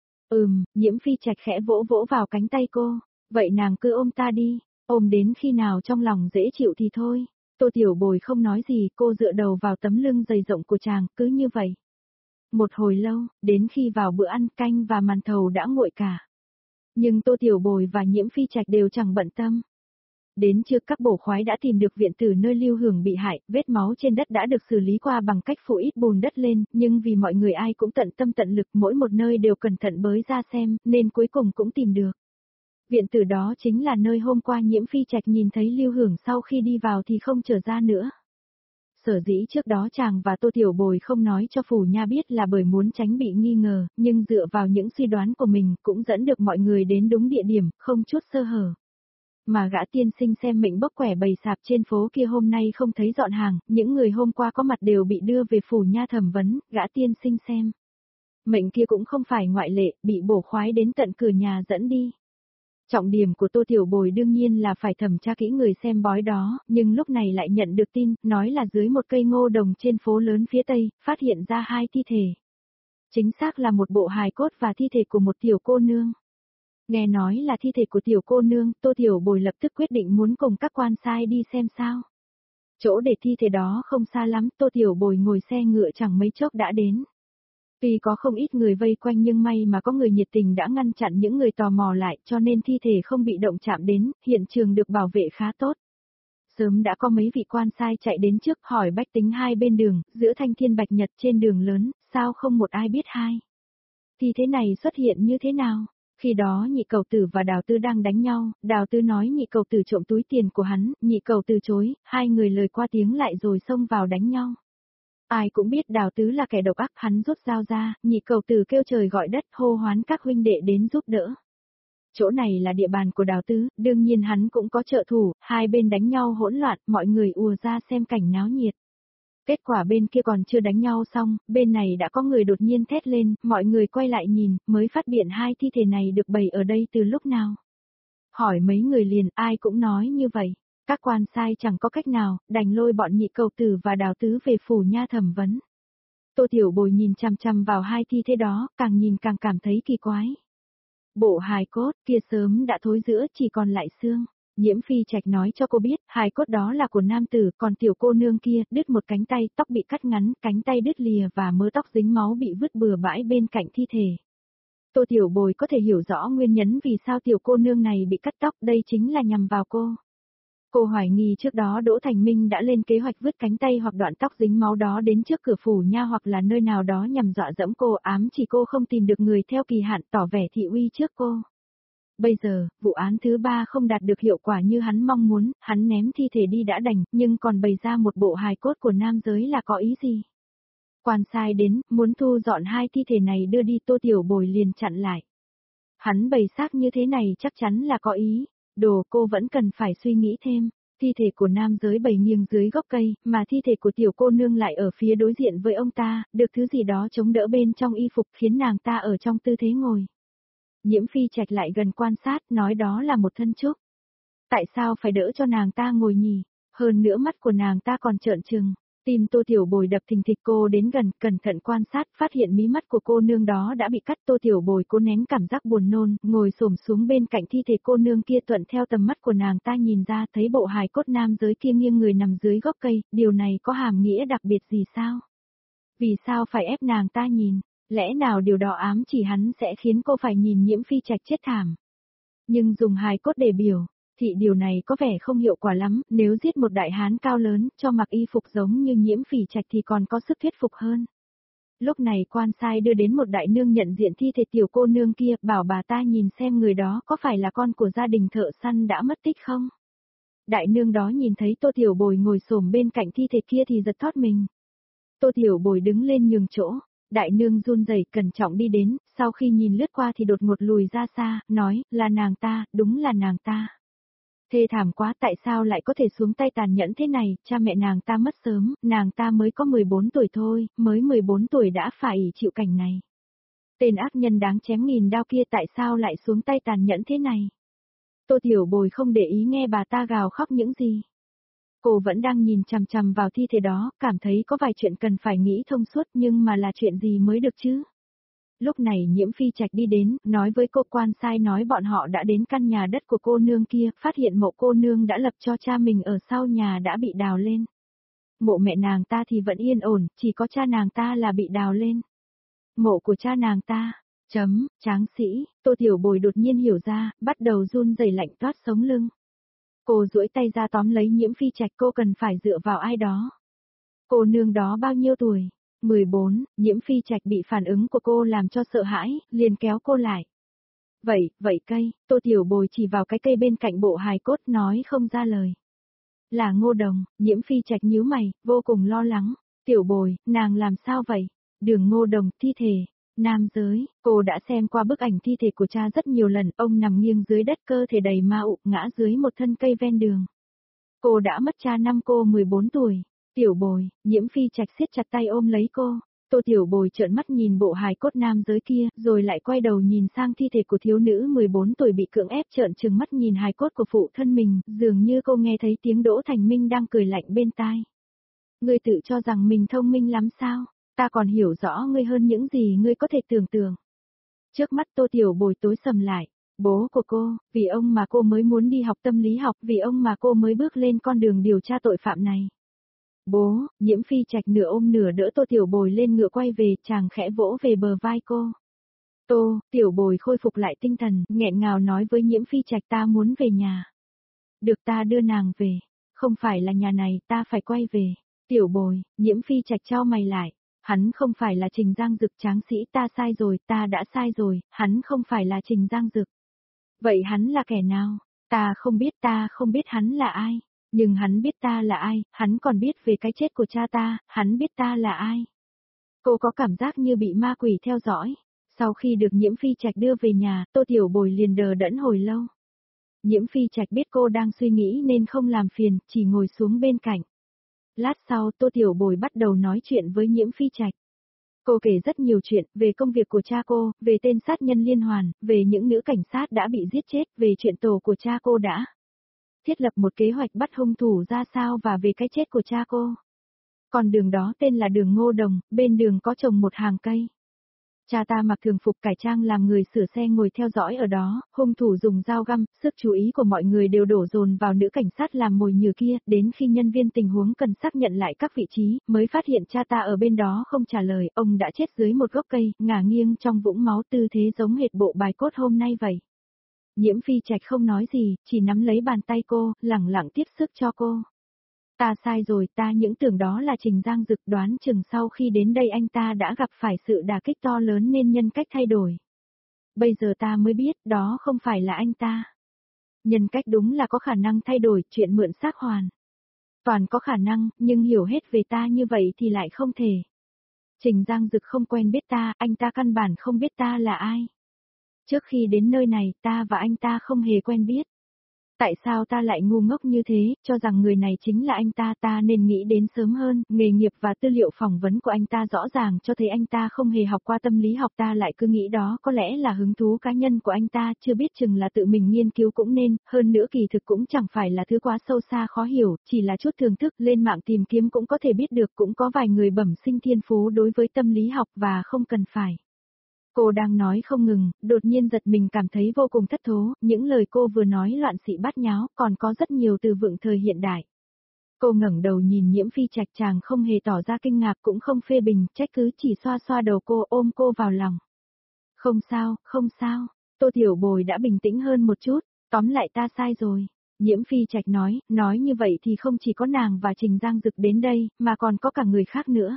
Ừm, Nhiễm Phi Trạch khẽ vỗ vỗ vào cánh tay cô, vậy nàng cứ ôm ta đi, ôm đến khi nào trong lòng dễ chịu thì thôi. Tô Tiểu Bồi không nói gì, cô dựa đầu vào tấm lưng dày rộng của chàng, cứ như vậy. Một hồi lâu, đến khi vào bữa ăn, canh và màn thầu đã nguội cả. Nhưng Tô Tiểu Bồi và Nhiễm Phi Trạch đều chẳng bận tâm. Đến trưa các bổ khoái đã tìm được viện tử nơi Lưu Hưởng bị hại, vết máu trên đất đã được xử lý qua bằng cách phủ ít bùn đất lên, nhưng vì mọi người ai cũng tận tâm tận lực, mỗi một nơi đều cẩn thận bới ra xem, nên cuối cùng cũng tìm được. Viện tử đó chính là nơi hôm qua Nhiễm Phi Trạch nhìn thấy Lưu Hưởng sau khi đi vào thì không trở ra nữa. Sở dĩ trước đó chàng và Tô Tiểu Bồi không nói cho phủ nha biết là bởi muốn tránh bị nghi ngờ, nhưng dựa vào những suy đoán của mình cũng dẫn được mọi người đến đúng địa điểm, không chút sơ hở. Mà gã tiên sinh xem mệnh bốc quẻ bày sạp trên phố kia hôm nay không thấy dọn hàng, những người hôm qua có mặt đều bị đưa về phủ nha thẩm vấn, gã tiên sinh xem. Mệnh kia cũng không phải ngoại lệ, bị bổ khoái đến tận cửa nhà dẫn đi. Trọng điểm của Tô Tiểu Bồi đương nhiên là phải thẩm tra kỹ người xem bói đó, nhưng lúc này lại nhận được tin, nói là dưới một cây ngô đồng trên phố lớn phía tây, phát hiện ra hai thi thể. Chính xác là một bộ hài cốt và thi thể của một tiểu cô nương. Nghe nói là thi thể của tiểu cô nương, Tô Tiểu Bồi lập tức quyết định muốn cùng các quan sai đi xem sao. Chỗ để thi thể đó không xa lắm, Tô Tiểu Bồi ngồi xe ngựa chẳng mấy chốc đã đến. Tuy có không ít người vây quanh nhưng may mà có người nhiệt tình đã ngăn chặn những người tò mò lại cho nên thi thể không bị động chạm đến, hiện trường được bảo vệ khá tốt. Sớm đã có mấy vị quan sai chạy đến trước hỏi bách tính hai bên đường, giữa thanh thiên bạch nhật trên đường lớn, sao không một ai biết hai. Thì thế này xuất hiện như thế nào? Khi đó nhị cầu tử và đào tư đang đánh nhau, đào tư nói nhị cầu tử trộm túi tiền của hắn, nhị cầu từ chối, hai người lời qua tiếng lại rồi xông vào đánh nhau. Ai cũng biết đào tứ là kẻ độc ác, hắn rút dao ra, nhị cầu tử kêu trời gọi đất hô hoán các huynh đệ đến giúp đỡ. Chỗ này là địa bàn của đào tứ, đương nhiên hắn cũng có trợ thủ, hai bên đánh nhau hỗn loạn, mọi người ùa ra xem cảnh náo nhiệt. Kết quả bên kia còn chưa đánh nhau xong, bên này đã có người đột nhiên thét lên, mọi người quay lại nhìn, mới phát hiện hai thi thể này được bày ở đây từ lúc nào. Hỏi mấy người liền ai cũng nói như vậy. Các quan sai chẳng có cách nào, đành lôi bọn Nhị Cầu Tử và Đào Tứ về phủ nha thẩm vấn. Tô Tiểu Bồi nhìn chằm chằm vào hai thi thể đó, càng nhìn càng cảm thấy kỳ quái. Bộ hài cốt kia sớm đã thối rữa, chỉ còn lại xương. Nhiễm Phi Trạch nói cho cô biết, hài cốt đó là của nam tử, còn tiểu cô nương kia, đứt một cánh tay, tóc bị cắt ngắn, cánh tay đứt lìa và mớ tóc dính máu bị vứt bừa bãi bên cạnh thi thể. Tô Tiểu Bồi có thể hiểu rõ nguyên nhân vì sao tiểu cô nương này bị cắt tóc, đây chính là nhằm vào cô. Cô hoài nghi trước đó Đỗ Thành Minh đã lên kế hoạch vứt cánh tay hoặc đoạn tóc dính máu đó đến trước cửa phủ nha hoặc là nơi nào đó nhằm dọa dẫm cô, ám chỉ cô không tìm được người theo kỳ hạn, tỏ vẻ thị uy trước cô. Bây giờ, vụ án thứ ba không đạt được hiệu quả như hắn mong muốn, hắn ném thi thể đi đã đành, nhưng còn bày ra một bộ hài cốt của nam giới là có ý gì? Quan sai đến, muốn thu dọn hai thi thể này đưa đi, Tô Tiểu Bồi liền chặn lại. Hắn bày xác như thế này chắc chắn là có ý, đồ cô vẫn cần phải suy nghĩ thêm. Thi thể của nam giới bày nghiêng dưới gốc cây, mà thi thể của tiểu cô nương lại ở phía đối diện với ông ta, được thứ gì đó chống đỡ bên trong y phục khiến nàng ta ở trong tư thế ngồi. Nhiễm Phi Trạch lại gần quan sát, nói đó là một thân trúc. Tại sao phải đỡ cho nàng ta ngồi nhỉ? Hơn nữa mắt của nàng ta còn trợn trừng. Tim Tô Tiểu Bồi đập thình thịch, cô đến gần, cẩn thận quan sát, phát hiện mí mắt của cô nương đó đã bị cắt. Tô Tiểu Bồi cố nén cảm giác buồn nôn, ngồi xổm xuống bên cạnh thi thể cô nương kia, thuận theo tầm mắt của nàng ta nhìn ra thấy bộ hài cốt nam giới kia nghiêng người nằm dưới gốc cây, điều này có hàm nghĩa đặc biệt gì sao? Vì sao phải ép nàng ta nhìn? Lẽ nào điều đó ám chỉ hắn sẽ khiến cô phải nhìn Nhiễm Phi Trạch chết thảm? Nhưng dùng hài cốt để biểu thì điều này có vẻ không hiệu quả lắm, nếu giết một đại hán cao lớn, cho mặc y phục giống như Nhiễm Phỉ Trạch thì còn có sức thuyết phục hơn. Lúc này quan sai đưa đến một đại nương nhận diện thi thể tiểu cô nương kia, bảo bà ta nhìn xem người đó có phải là con của gia đình thợ săn đã mất tích không. Đại nương đó nhìn thấy Tô Tiểu Bồi ngồi xổm bên cạnh thi thể kia thì giật thót mình. Tô Tiểu Bồi đứng lên nhường chỗ, đại nương run rẩy cẩn trọng đi đến, sau khi nhìn lướt qua thì đột ngột lùi ra xa, nói, là nàng ta, đúng là nàng ta. Thê thảm quá, tại sao lại có thể xuống tay tàn nhẫn thế này, cha mẹ nàng ta mất sớm, nàng ta mới có mười bốn tuổi thôi, mới mười bốn tuổi đã phải chịu cảnh này. Tên ác nhân đáng chém nghìn đao kia tại sao lại xuống tay tàn nhẫn thế này? Tô Tiểu Bồi không để ý nghe bà ta gào khóc những gì. Cô vẫn đang nhìn chằm chằm vào thi thể đó, cảm thấy có vài chuyện cần phải nghĩ thông suốt, nhưng mà là chuyện gì mới được chứ? Lúc này Nhiễm Phi Trạch đi đến, nói với cô quan sai, nói bọn họ đã đến căn nhà đất của cô nương kia, phát hiện mộ cô nương đã lập cho cha mình ở sau nhà đã bị đào lên. Mộ mẹ nàng ta thì vẫn yên ổn, chỉ có cha nàng ta là bị đào lên. Mộ của cha nàng ta, chấm, tráng sĩ, Tô Tiểu Bồi đột nhiên hiểu ra, bắt đầu run rẩy, lạnh toát sống lưng. Cô duỗi tay ra tóm lấy Nhiễm Phi Trạch, cô cần phải dựa vào ai đó. Cô nương đó bao nhiêu tuổi? mười bốn, Nhiễm Phi Trạch bị phản ứng của cô làm cho sợ hãi, liền kéo cô lại. Vậy, vậy cây, Tô Tiểu Bồi chỉ vào cái cây bên cạnh bộ hài cốt, nói không ra lời. Là Ngô Đồng, Nhiễm Phi Trạch nhíu mày, vô cùng lo lắng. Tiểu Bồi, nàng làm sao vậy? Đường Ngô Đồng, thi thể, nam giới, cô đã xem qua bức ảnh thi thể của cha rất nhiều lần, ông nằm nghiêng dưới đất, cơ thể đầy ma ụ, ngã dưới một thân cây ven đường. Cô đã mất cha năm cô mười bốn tuổi. Tiểu Bồi, Nhiễm Phi Trạch siết chặt tay ôm lấy cô. Tô Tiểu Bồi trợn mắt nhìn bộ hài cốt nam giới kia, rồi lại quay đầu nhìn sang thi thể của thiếu nữ mười bốn tuổi bị cưỡng ép, trợn trừng mắt nhìn hài cốt của phụ thân mình, dường như cô nghe thấy tiếng Đỗ Thành Minh đang cười lạnh bên tai. Ngươi tự cho rằng mình thông minh lắm sao? Ta còn hiểu rõ ngươi hơn những gì ngươi có thể tưởng tượng. Trước mắt Tô Tiểu Bồi tối sầm lại. Bố của cô, vì ông mà cô mới muốn đi học tâm lý học, vì ông mà cô mới bước lên con đường điều tra tội phạm này. Bố, Nhiễm Phi Trạch nửa ôm nửa đỡ Tô Tiểu Bồi lên ngựa quay về, chàng khẽ vỗ về bờ vai cô. Tô, Tiểu Bồi khôi phục lại tinh thần, nghẹn ngào nói với Nhiễm Phi Trạch, ta muốn về nhà. Được, ta đưa nàng về. Không phải là nhà này, ta phải quay về. Tiểu Bồi, Nhiễm Phi Trạch chau mày lại. Hắn không phải là Trình Giang Dực, tráng sĩ, ta sai rồi, ta đã sai rồi, hắn không phải là Trình Giang Dực. Vậy hắn là kẻ nào? Ta không biết, ta không biết hắn là ai. Nhưng hắn biết ta là ai, hắn còn biết về cái chết của cha ta, hắn biết ta là ai. Cô có cảm giác như bị ma quỷ theo dõi. Sau khi được Nhiễm Phi Trạch đưa về nhà, Tô Tiểu Bồi liền đờ đẫn hồi lâu. Nhiễm Phi Trạch biết cô đang suy nghĩ nên không làm phiền, chỉ ngồi xuống bên cạnh. Lát sau Tô Tiểu Bồi bắt đầu nói chuyện với Nhiễm Phi Trạch. Cô kể rất nhiều chuyện, về công việc của cha cô, về tên sát nhân liên hoàn, về những nữ cảnh sát đã bị giết chết, về chuyện tổ của cha cô đã thiết lập một kế hoạch bắt hung thủ ra sao và về cái chết của cha cô. Còn đường đó tên là đường Ngô Đồng, bên đường có trồng một hàng cây. Cha ta mặc thường phục cải trang làm người sửa xe ngồi theo dõi ở đó, hung thủ dùng dao găm, sức chú ý của mọi người đều đổ dồn vào nữ cảnh sát làm mồi nhử kia, đến khi nhân viên tình huống cần xác nhận lại các vị trí, mới phát hiện cha ta ở bên đó không trả lời, ông đã chết dưới một gốc cây, ngả nghiêng trong vũng máu, tư thế giống hệt bộ bài cốt hôm nay vậy. Nhiễm Phi Trạch không nói gì, chỉ nắm lấy bàn tay cô, lẳng lặng tiếp sức cho cô. Ta sai rồi, ta những tưởng đó là Trình Giang Dực, đoán chừng sau khi đến đây anh ta đã gặp phải sự đả kích to lớn nên nhân cách thay đổi. Bây giờ ta mới biết đó không phải là anh ta. Nhân cách đúng là có khả năng thay đổi, chuyện mượn xác hoàn. Toàn có khả năng, nhưng hiểu hết về ta như vậy thì lại không thể. Trình Giang Dực không quen biết ta, anh ta căn bản không biết ta là ai. Trước khi đến nơi này, ta và anh ta không hề quen biết. Tại sao ta lại ngu ngốc như thế, cho rằng người này chính là anh ta, ta nên nghĩ đến sớm hơn, nghề nghiệp và tư liệu phỏng vấn của anh ta rõ ràng cho thấy anh ta không hề học qua tâm lý học, ta lại cứ nghĩ đó có lẽ là hứng thú cá nhân của anh ta, chưa biết chừng là tự mình nghiên cứu cũng nên, hơn nữa kỳ thực cũng chẳng phải là thứ quá sâu xa khó hiểu, chỉ là chút thưởng thức, lên mạng tìm kiếm cũng có thể biết được, cũng có vài người bẩm sinh thiên phú đối với tâm lý học và không cần phải. Cô đang nói không ngừng, đột nhiên giật mình cảm thấy vô cùng thất thố, những lời cô vừa nói loạn xị bát nháo, còn có rất nhiều từ vựng thời hiện đại. Cô ngẩng đầu nhìn Nhiễm Phi Trạch, chàng không hề tỏ ra kinh ngạc cũng không phê bình, trách cứ, chỉ xoa xoa đầu cô, ôm cô vào lòng. Không sao, không sao, Tô Tiểu Bồi đã bình tĩnh hơn một chút, tóm lại ta sai rồi. Nhiễm Phi Trạch nói, nói như vậy thì không chỉ có nàng và Trình Giang Dực đến đây, mà còn có cả người khác nữa.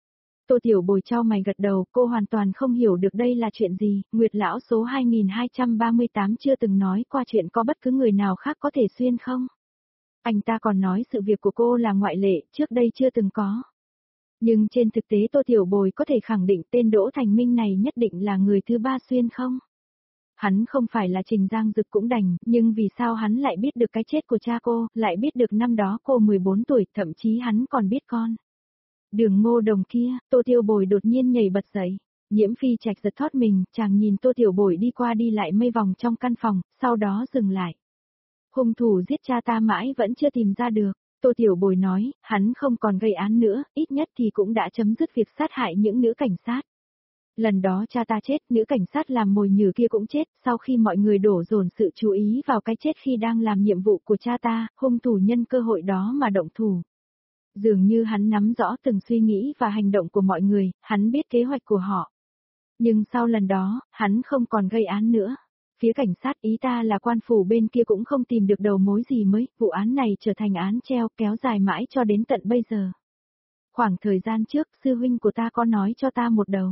Tô Tiểu Bồi trao mày gật đầu, cô hoàn toàn không hiểu được đây là chuyện gì, Nguyệt Lão số hai nghìn hai trăm ba mươi tám chưa từng nói qua chuyện có bất cứ người nào khác có thể xuyên không. Anh ta còn nói sự việc của cô là ngoại lệ, trước đây chưa từng có. Nhưng trên thực tế Tô Tiểu Bồi có thể khẳng định tên Đỗ Thành Minh này nhất định là người thứ ba xuyên không? Hắn không phải là Trình Giang Dực cũng đành, nhưng vì sao hắn lại biết được cái chết của cha cô, lại biết được năm đó cô mười bốn tuổi, thậm chí hắn còn biết con. Đường Ngô Đồng kia, Tô Tiểu Bồi đột nhiên nhảy bật dậy. Nhiễm Phi Trạch giật thót mình, chàng nhìn Tô Tiểu Bồi đi qua đi lại mây vòng trong căn phòng, sau đó dừng lại. Hung thủ giết cha ta mãi vẫn chưa tìm ra được. Tô Tiểu Bồi nói, hắn không còn gây án nữa, ít nhất thì cũng đã chấm dứt việc sát hại những nữ cảnh sát. Lần đó cha ta chết, nữ cảnh sát làm mồi nhử kia cũng chết, sau khi mọi người đổ dồn sự chú ý vào cái chết khi đang làm nhiệm vụ của cha ta, hung thủ nhân cơ hội đó mà động thủ. Dường như hắn nắm rõ từng suy nghĩ và hành động của mọi người, hắn biết kế hoạch của họ. Nhưng sau lần đó, hắn không còn gây án nữa. Phía cảnh sát, ý ta là quan phủ bên kia cũng không tìm được đầu mối gì mới, vụ án này trở thành án treo kéo dài mãi cho đến tận bây giờ. Khoảng thời gian trước, sư huynh của ta có nói cho ta một đầu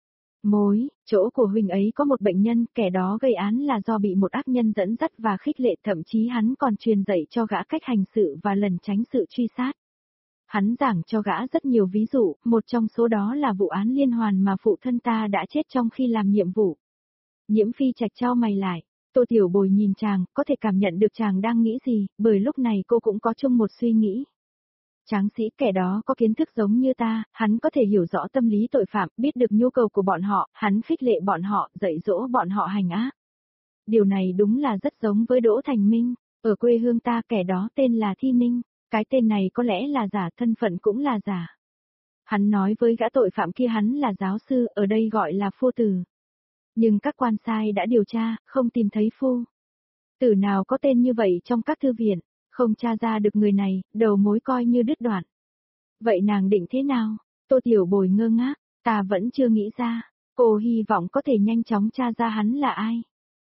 mối, chỗ của huynh ấy có một bệnh nhân, kẻ đó gây án là do bị một ác nhân dẫn dắt và khích lệ, thậm chí hắn còn truyền dạy cho gã cách hành sự và lần tránh sự truy sát. Hắn giảng cho gã rất nhiều ví dụ, một trong số đó là vụ án liên hoàn mà phụ thân ta đã chết trong khi làm nhiệm vụ. Nhiễm Phi Trạch trao mày lại, Tô Tiểu Bồi nhìn chàng, có thể cảm nhận được chàng đang nghĩ gì, bởi lúc này cô cũng có chung một suy nghĩ. Tráng sĩ, kẻ đó có kiến thức giống như ta, hắn có thể hiểu rõ tâm lý tội phạm, biết được nhu cầu của bọn họ, hắn khích lệ bọn họ, dạy dỗ bọn họ hành ác. Điều này đúng là rất giống với Đỗ Thành Minh, ở quê hương ta kẻ đó tên là Thi Ninh. Cái tên này có lẽ là giả, thân phận cũng là giả. Hắn nói với gã tội phạm kia hắn là giáo sư, ở đây gọi là phu tử. Nhưng các quan sai đã điều tra, không tìm thấy phu tử nào có tên như vậy trong các thư viện, không tra ra được người này, đầu mối coi như đứt đoạn. Vậy nàng định thế nào? Tô Tiểu Bồi ngơ ngác, ta vẫn chưa nghĩ ra, cô hy vọng có thể nhanh chóng tra ra hắn là ai.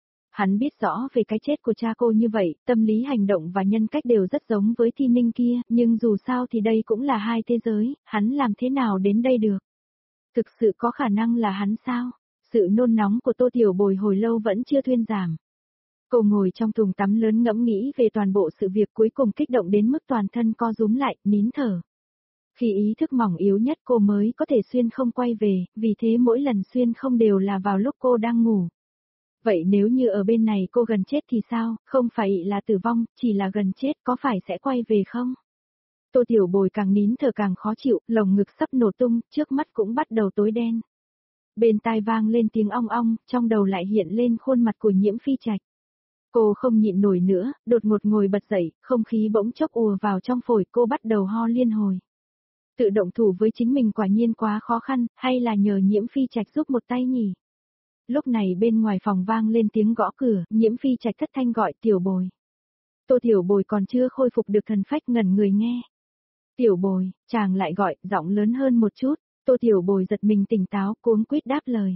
Hắn biết rõ về cái chết của cha cô như vậy, tâm lý hành động và nhân cách đều rất giống với Thi Ninh kia, nhưng dù sao thì đây cũng là hai thế giới, hắn làm thế nào đến đây được? Thực sự có khả năng là hắn sao? Sự nôn nóng của Tô Tiểu Bồi hồi lâu vẫn chưa thuyên giảm. Cô ngồi trong thùng tắm lớn ngẫm nghĩ về toàn bộ sự việc, cuối cùng kích động đến mức toàn thân co rúm lại, nín thở. Khi ý thức mỏng yếu nhất cô mới có thể xuyên không quay về, vì thế mỗi lần xuyên không đều là vào lúc cô đang ngủ. Vậy nếu như ở bên này cô gần chết thì sao, không phải là tử vong, chỉ là gần chết, có phải sẽ quay về không? Tô Tiểu Bồi càng nín thở càng khó chịu, lồng ngực sắp nổ tung, trước mắt cũng bắt đầu tối đen. Bên tai vang lên tiếng ong ong, trong đầu lại hiện lên khuôn mặt của Nhiễm Phi Trạch. Cô không nhịn nổi nữa, đột ngột ngồi bật dậy, không khí bỗng chốc ùa vào trong phổi, cô bắt đầu ho liên hồi. Tự động thủ với chính mình quả nhiên quá khó khăn, hay là nhờ Nhiễm Phi Trạch giúp một tay nhỉ? Lúc này bên ngoài phòng vang lên tiếng gõ cửa, Nhiễm Phi Trạch thất thanh gọi Tiểu Bồi. Tô Tiểu Bồi còn chưa khôi phục được thần phách ngẩn người nghe. Tiểu Bồi, chàng lại gọi, giọng lớn hơn một chút, Tô Tiểu Bồi giật mình tỉnh táo, cuống quýt đáp lời.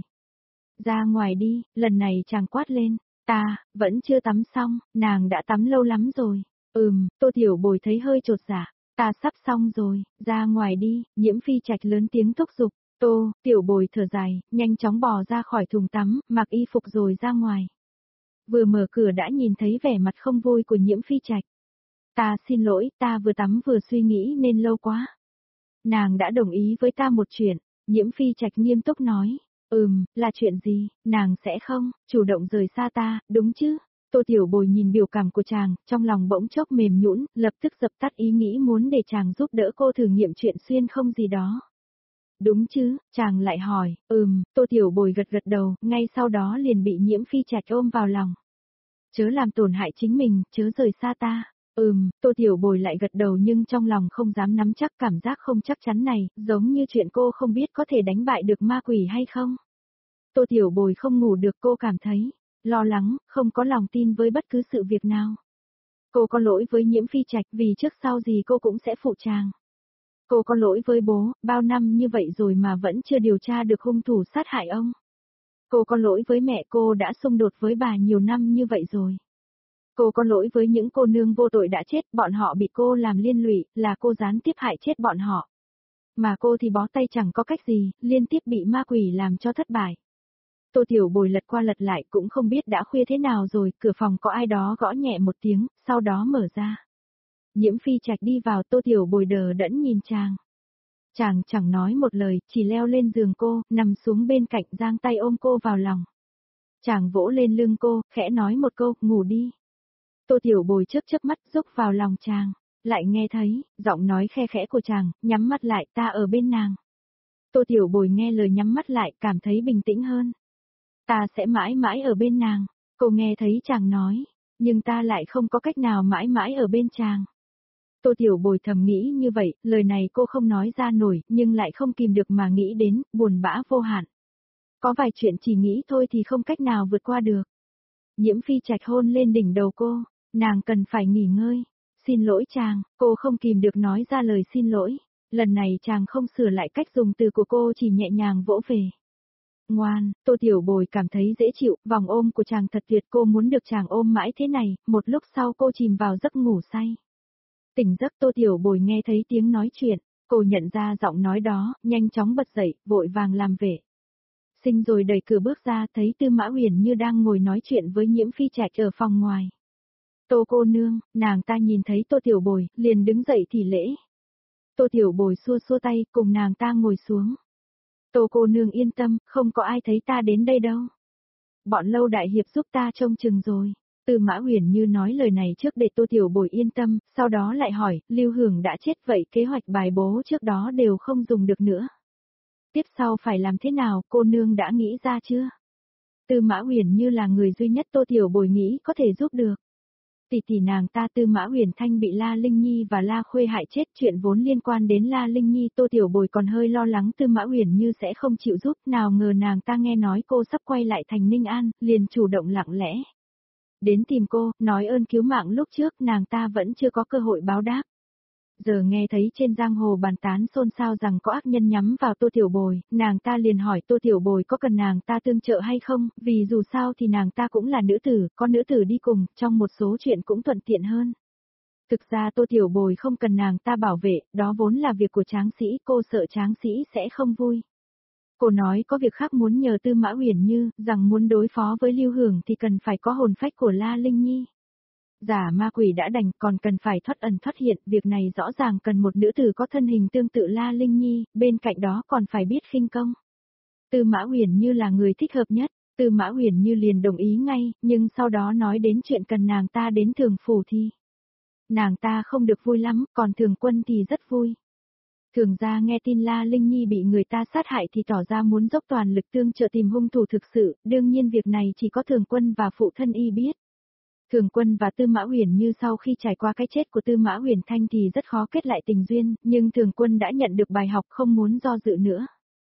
Ra ngoài đi, lần này chàng quát lên, ta, vẫn chưa tắm xong, nàng đã tắm lâu lắm rồi. Ừm, Tô Tiểu Bồi thấy hơi trột dạ, ta sắp xong rồi, ra ngoài đi, Nhiễm Phi Trạch lớn tiếng thúc giục. Tô, Tiểu Bồi thở dài, nhanh chóng bò ra khỏi thùng tắm, mặc y phục rồi ra ngoài. Vừa mở cửa đã nhìn thấy vẻ mặt không vui của Nhiễm Phi Trạch. Ta xin lỗi, ta vừa tắm vừa suy nghĩ nên lâu quá. Nàng đã đồng ý với ta một chuyện, Nhiễm Phi Trạch nghiêm túc nói. Ừm, là chuyện gì, nàng sẽ không, chủ động rời xa ta, đúng chứ? Tô Tiểu Bồi nhìn biểu cảm của chàng, trong lòng bỗng chốc mềm nhũn, lập tức dập tắt ý nghĩ muốn để chàng giúp đỡ cô thử nghiệm chuyện xuyên không gì đó. Đúng chứ, chàng lại hỏi, ừm, Tô Tiểu Bồi gật gật đầu, ngay sau đó liền bị Nhiễm Phi Trạch ôm vào lòng. Chớ làm tổn hại chính mình, chớ rời xa ta. Ừm, Tô Tiểu Bồi lại gật đầu nhưng trong lòng không dám nắm chắc cảm giác không chắc chắn này, giống như chuyện cô không biết có thể đánh bại được ma quỷ hay không. Tô Tiểu Bồi không ngủ được, cô cảm thấy lo lắng, không có lòng tin với bất cứ sự việc nào. Cô có lỗi với Nhiễm Phi Trạch vì trước sau gì cô cũng sẽ phụ chàng. Cô có lỗi với bố, bao năm như vậy rồi mà vẫn chưa điều tra được hung thủ sát hại ông. Cô có lỗi với mẹ, cô đã xung đột với bà nhiều năm như vậy rồi. Cô có lỗi với những cô nương vô tội đã chết, bọn họ bị cô làm liên lụy, là cô gián tiếp hại chết bọn họ. Mà cô thì bó tay chẳng có cách gì, liên tiếp bị ma quỷ làm cho thất bại. Tô Tiểu Bồi lật qua lật lại cũng không biết đã khuya thế nào rồi, cửa phòng có ai đó gõ nhẹ một tiếng, sau đó mở ra. Nhiễm Phi Trạch đi vào, Tô Tiểu Bồi đờ đẫn nhìn chàng. Chàng chẳng nói một lời, chỉ leo lên giường cô, nằm xuống bên cạnh giang tay ôm cô vào lòng. Chàng vỗ lên lưng cô, khẽ nói một câu, ngủ đi. Tô Tiểu Bồi chớp chớp mắt rúc vào lòng chàng, lại nghe thấy, giọng nói khe khẽ của chàng, nhắm mắt lại, ta ở bên nàng. Tô Tiểu Bồi nghe lời nhắm mắt lại, cảm thấy bình tĩnh hơn. Ta sẽ mãi mãi ở bên nàng, cô nghe thấy chàng nói, nhưng ta lại không có cách nào mãi mãi ở bên chàng. Tô Tiểu Bồi thầm nghĩ như vậy, lời này cô không nói ra nổi, nhưng lại không kìm được mà nghĩ đến, buồn bã vô hạn. Có vài chuyện chỉ nghĩ thôi thì không cách nào vượt qua được. Nhiễm Phi Trạch hôn lên đỉnh đầu cô, nàng cần phải nghỉ ngơi. Xin lỗi chàng, cô không kìm được nói ra lời xin lỗi. Lần này chàng không sửa lại cách dùng từ của cô, chỉ nhẹ nhàng vỗ về. Ngoan, Tô Tiểu Bồi cảm thấy dễ chịu, vòng ôm của chàng thật tuyệt, cô muốn được chàng ôm mãi thế này, một lúc sau cô chìm vào giấc ngủ say. Tỉnh giấc Tô Tiểu Bồi nghe thấy tiếng nói chuyện, cô nhận ra giọng nói đó, nhanh chóng bật dậy, vội vàng làm vệ sinh rồi đẩy cửa bước ra, thấy Tư Mã Uyển Như đang ngồi nói chuyện với Nhiễm Phi Trạch ở phòng ngoài. Tô cô nương, nàng ta nhìn thấy Tô Tiểu Bồi, liền đứng dậy thì lễ. Tô Tiểu Bồi xua xua tay, cùng nàng ta ngồi xuống. Tô cô nương yên tâm, không có ai thấy ta đến đây đâu. Bọn Lâu đại hiệp giúp ta trông chừng rồi. Tư Mã Uyển Như nói lời này trước để Tô Tiểu Bồi yên tâm, sau đó lại hỏi, Lưu Hưởng đã chết vậy kế hoạch bài bố trước đó đều không dùng được nữa. Tiếp sau phải làm thế nào, cô nương đã nghĩ ra chưa? Tư Mã Uyển Như là người duy nhất Tô Tiểu Bồi nghĩ có thể giúp được. Tỷ tỷ nàng ta Tư Mã Uyển Thanh bị La Linh Nhi và La Khuê hại chết, chuyện vốn liên quan đến La Linh Nhi, Tô Tiểu Bồi còn hơi lo lắng Tư Mã Uyển Như sẽ không chịu giúp, nào ngờ nàng ta nghe nói cô sắp quay lại thành Ninh An, liền chủ động lặng lẽ đến tìm cô, nói ơn cứu mạng lúc trước, nàng ta vẫn chưa có cơ hội báo đáp. Giờ nghe thấy trên giang hồ bàn tán xôn xao rằng có ác nhân nhắm vào Tô Tiểu Bồi, nàng ta liền hỏi Tô Tiểu Bồi có cần nàng ta tương trợ hay không, vì dù sao thì nàng ta cũng là nữ tử, có nữ tử đi cùng, trong một số chuyện cũng thuận tiện hơn. Thực ra Tô Tiểu Bồi không cần nàng ta bảo vệ, đó vốn là việc của Tráng Sĩ, cô sợ Tráng Sĩ sẽ không vui. Cô nói có việc khác muốn nhờ Tư Mã Uyển Như, rằng muốn đối phó với Lưu Hưởng thì cần phải có hồn phách của La Linh Nhi. Giả ma quỷ đã đành, còn cần phải thoát ẩn thoát hiện, việc này rõ ràng cần một nữ tử có thân hình tương tự La Linh Nhi, bên cạnh đó còn phải biết khinh công. Tư Mã Uyển Như là người thích hợp nhất, Tư Mã Uyển Như liền đồng ý ngay, nhưng sau đó nói đến chuyện cần nàng ta đến Thường Phủ thì Nàng ta không được vui lắm, còn Thường Quân thì rất vui. Thường gia nghe tin La Linh Nhi bị người ta sát hại thì tỏ ra muốn dốc toàn lực tương trợ tìm hung thủ thực sự, đương nhiên việc này chỉ có Thường Quân và phụ thân y biết. Thường Quân và Tư Mã Uyển Như sau khi trải qua cái chết của Tư Mã Uyển Thanh thì rất khó kết lại tình duyên, nhưng Thường Quân đã nhận được bài học không muốn do dự nữa.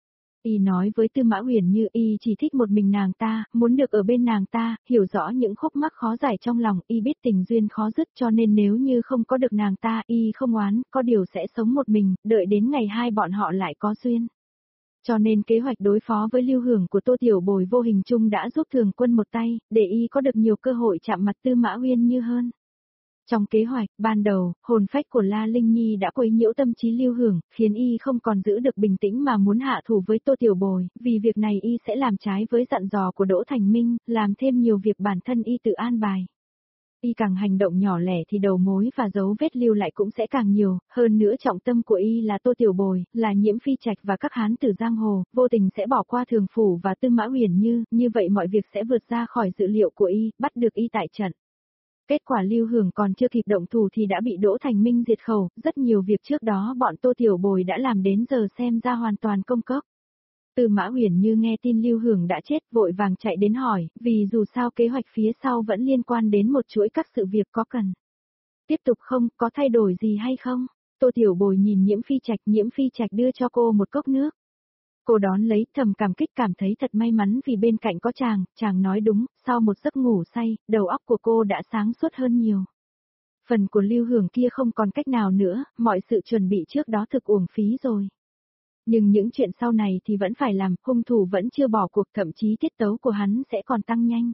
Y nói với Tư Mã Uyển Như y chỉ thích một mình nàng ta, muốn được ở bên nàng ta, hiểu rõ những khúc mắc khó giải trong lòng, y biết tình duyên khó dứt cho nên nếu như không có được nàng ta, y không oán, có điều sẽ sống một mình, đợi đến ngày hai bọn họ lại có duyên. Cho nên kế hoạch đối phó với Lưu Hưởng của Tô Tiểu Bồi vô hình chung đã giúp Thường Quân một tay, để y có được nhiều cơ hội chạm mặt Tư Mã Uyên Như hơn. Trong kế hoạch, ban đầu, hồn phách của La Linh Nhi đã quấy nhiễu tâm trí Lưu Hưởng, khiến y không còn giữ được bình tĩnh mà muốn hạ thủ với Tô Tiểu Bồi, vì việc này y sẽ làm trái với dặn dò của Đỗ Thành Minh, làm thêm nhiều việc bản thân y tự an bài. Y càng hành động nhỏ lẻ thì đầu mối và dấu vết lưu lại cũng sẽ càng nhiều, hơn nữa trọng tâm của y là Tô Tiểu Bồi, là Nhiễm Phi Trạch và các hán tử giang hồ, vô tình sẽ bỏ qua Thường Phủ và Tư Mã Uyển Như, như vậy mọi việc sẽ vượt ra khỏi dự liệu của y, bắt được y tại trận. Kết quả Lưu Hưởng còn chưa kịp động thủ thì đã bị Đỗ Thành Minh diệt khẩu, rất nhiều việc trước đó bọn Tô Tiểu Bồi đã làm đến giờ xem ra hoàn toàn công cốc. Tư Mã Uyển Như nghe tin Lưu Hưởng đã chết vội vàng chạy đến hỏi, vì dù sao kế hoạch phía sau vẫn liên quan đến một chuỗi các sự việc có cần. Tiếp tục không, có thay đổi gì hay không? Tô Tiểu Bồi nhìn Nhiễm Phi Trạch, Nhiễm Phi Trạch đưa cho cô một cốc nước. Cô đón lấy thầm cảm kích cảm thấy thật may mắn vì bên cạnh có chàng, chàng nói đúng, sau một giấc ngủ say, đầu óc của cô đã sáng suốt hơn nhiều. Phần của Lưu Hưởng kia không còn cách nào nữa, mọi sự chuẩn bị trước đó thực uổng phí rồi. Nhưng những chuyện sau này thì vẫn phải làm, hung thủ vẫn chưa bỏ cuộc, thậm chí tiết tấu của hắn sẽ còn tăng nhanh.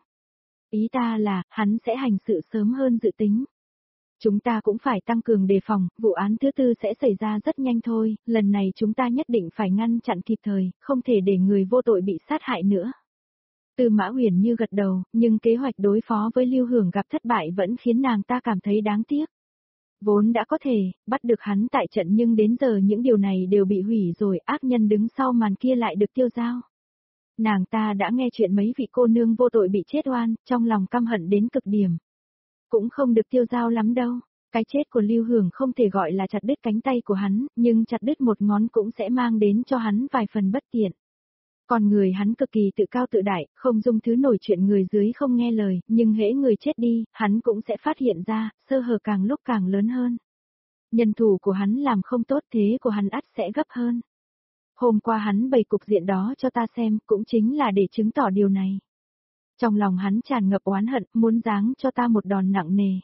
Ý ta là, hắn sẽ hành sự sớm hơn dự tính. Chúng ta cũng phải tăng cường đề phòng, vụ án thứ tư sẽ xảy ra rất nhanh thôi, lần này chúng ta nhất định phải ngăn chặn kịp thời, không thể để người vô tội bị sát hại nữa. Tư Mã Uyển Như gật đầu, nhưng kế hoạch đối phó với Lưu Hưởng gặp thất bại vẫn khiến nàng ta cảm thấy đáng tiếc. Vốn đã có thể, bắt được hắn tại trận nhưng đến giờ những điều này đều bị hủy rồi, ác nhân đứng sau màn kia lại được tiêu dao. Nàng ta đã nghe chuyện mấy vị cô nương vô tội bị chết oan, trong lòng căm hận đến cực điểm. Cũng không được tiêu dao lắm đâu, cái chết của Lưu Hưởng không thể gọi là chặt đứt cánh tay của hắn, nhưng chặt đứt một ngón cũng sẽ mang đến cho hắn vài phần bất tiện. Còn người hắn cực kỳ tự cao tự đại, không dung thứ nổi chuyện người dưới không nghe lời, nhưng hễ người chết đi, hắn cũng sẽ phát hiện ra, sơ hở càng lúc càng lớn hơn. Nhân thủ của hắn làm không tốt thế của hắn ắt sẽ gấp hơn. Hôm qua hắn bày cục diện đó cho ta xem, cũng chính là để chứng tỏ điều này. Trong lòng hắn tràn ngập oán hận, muốn giáng cho ta một đòn nặng nề.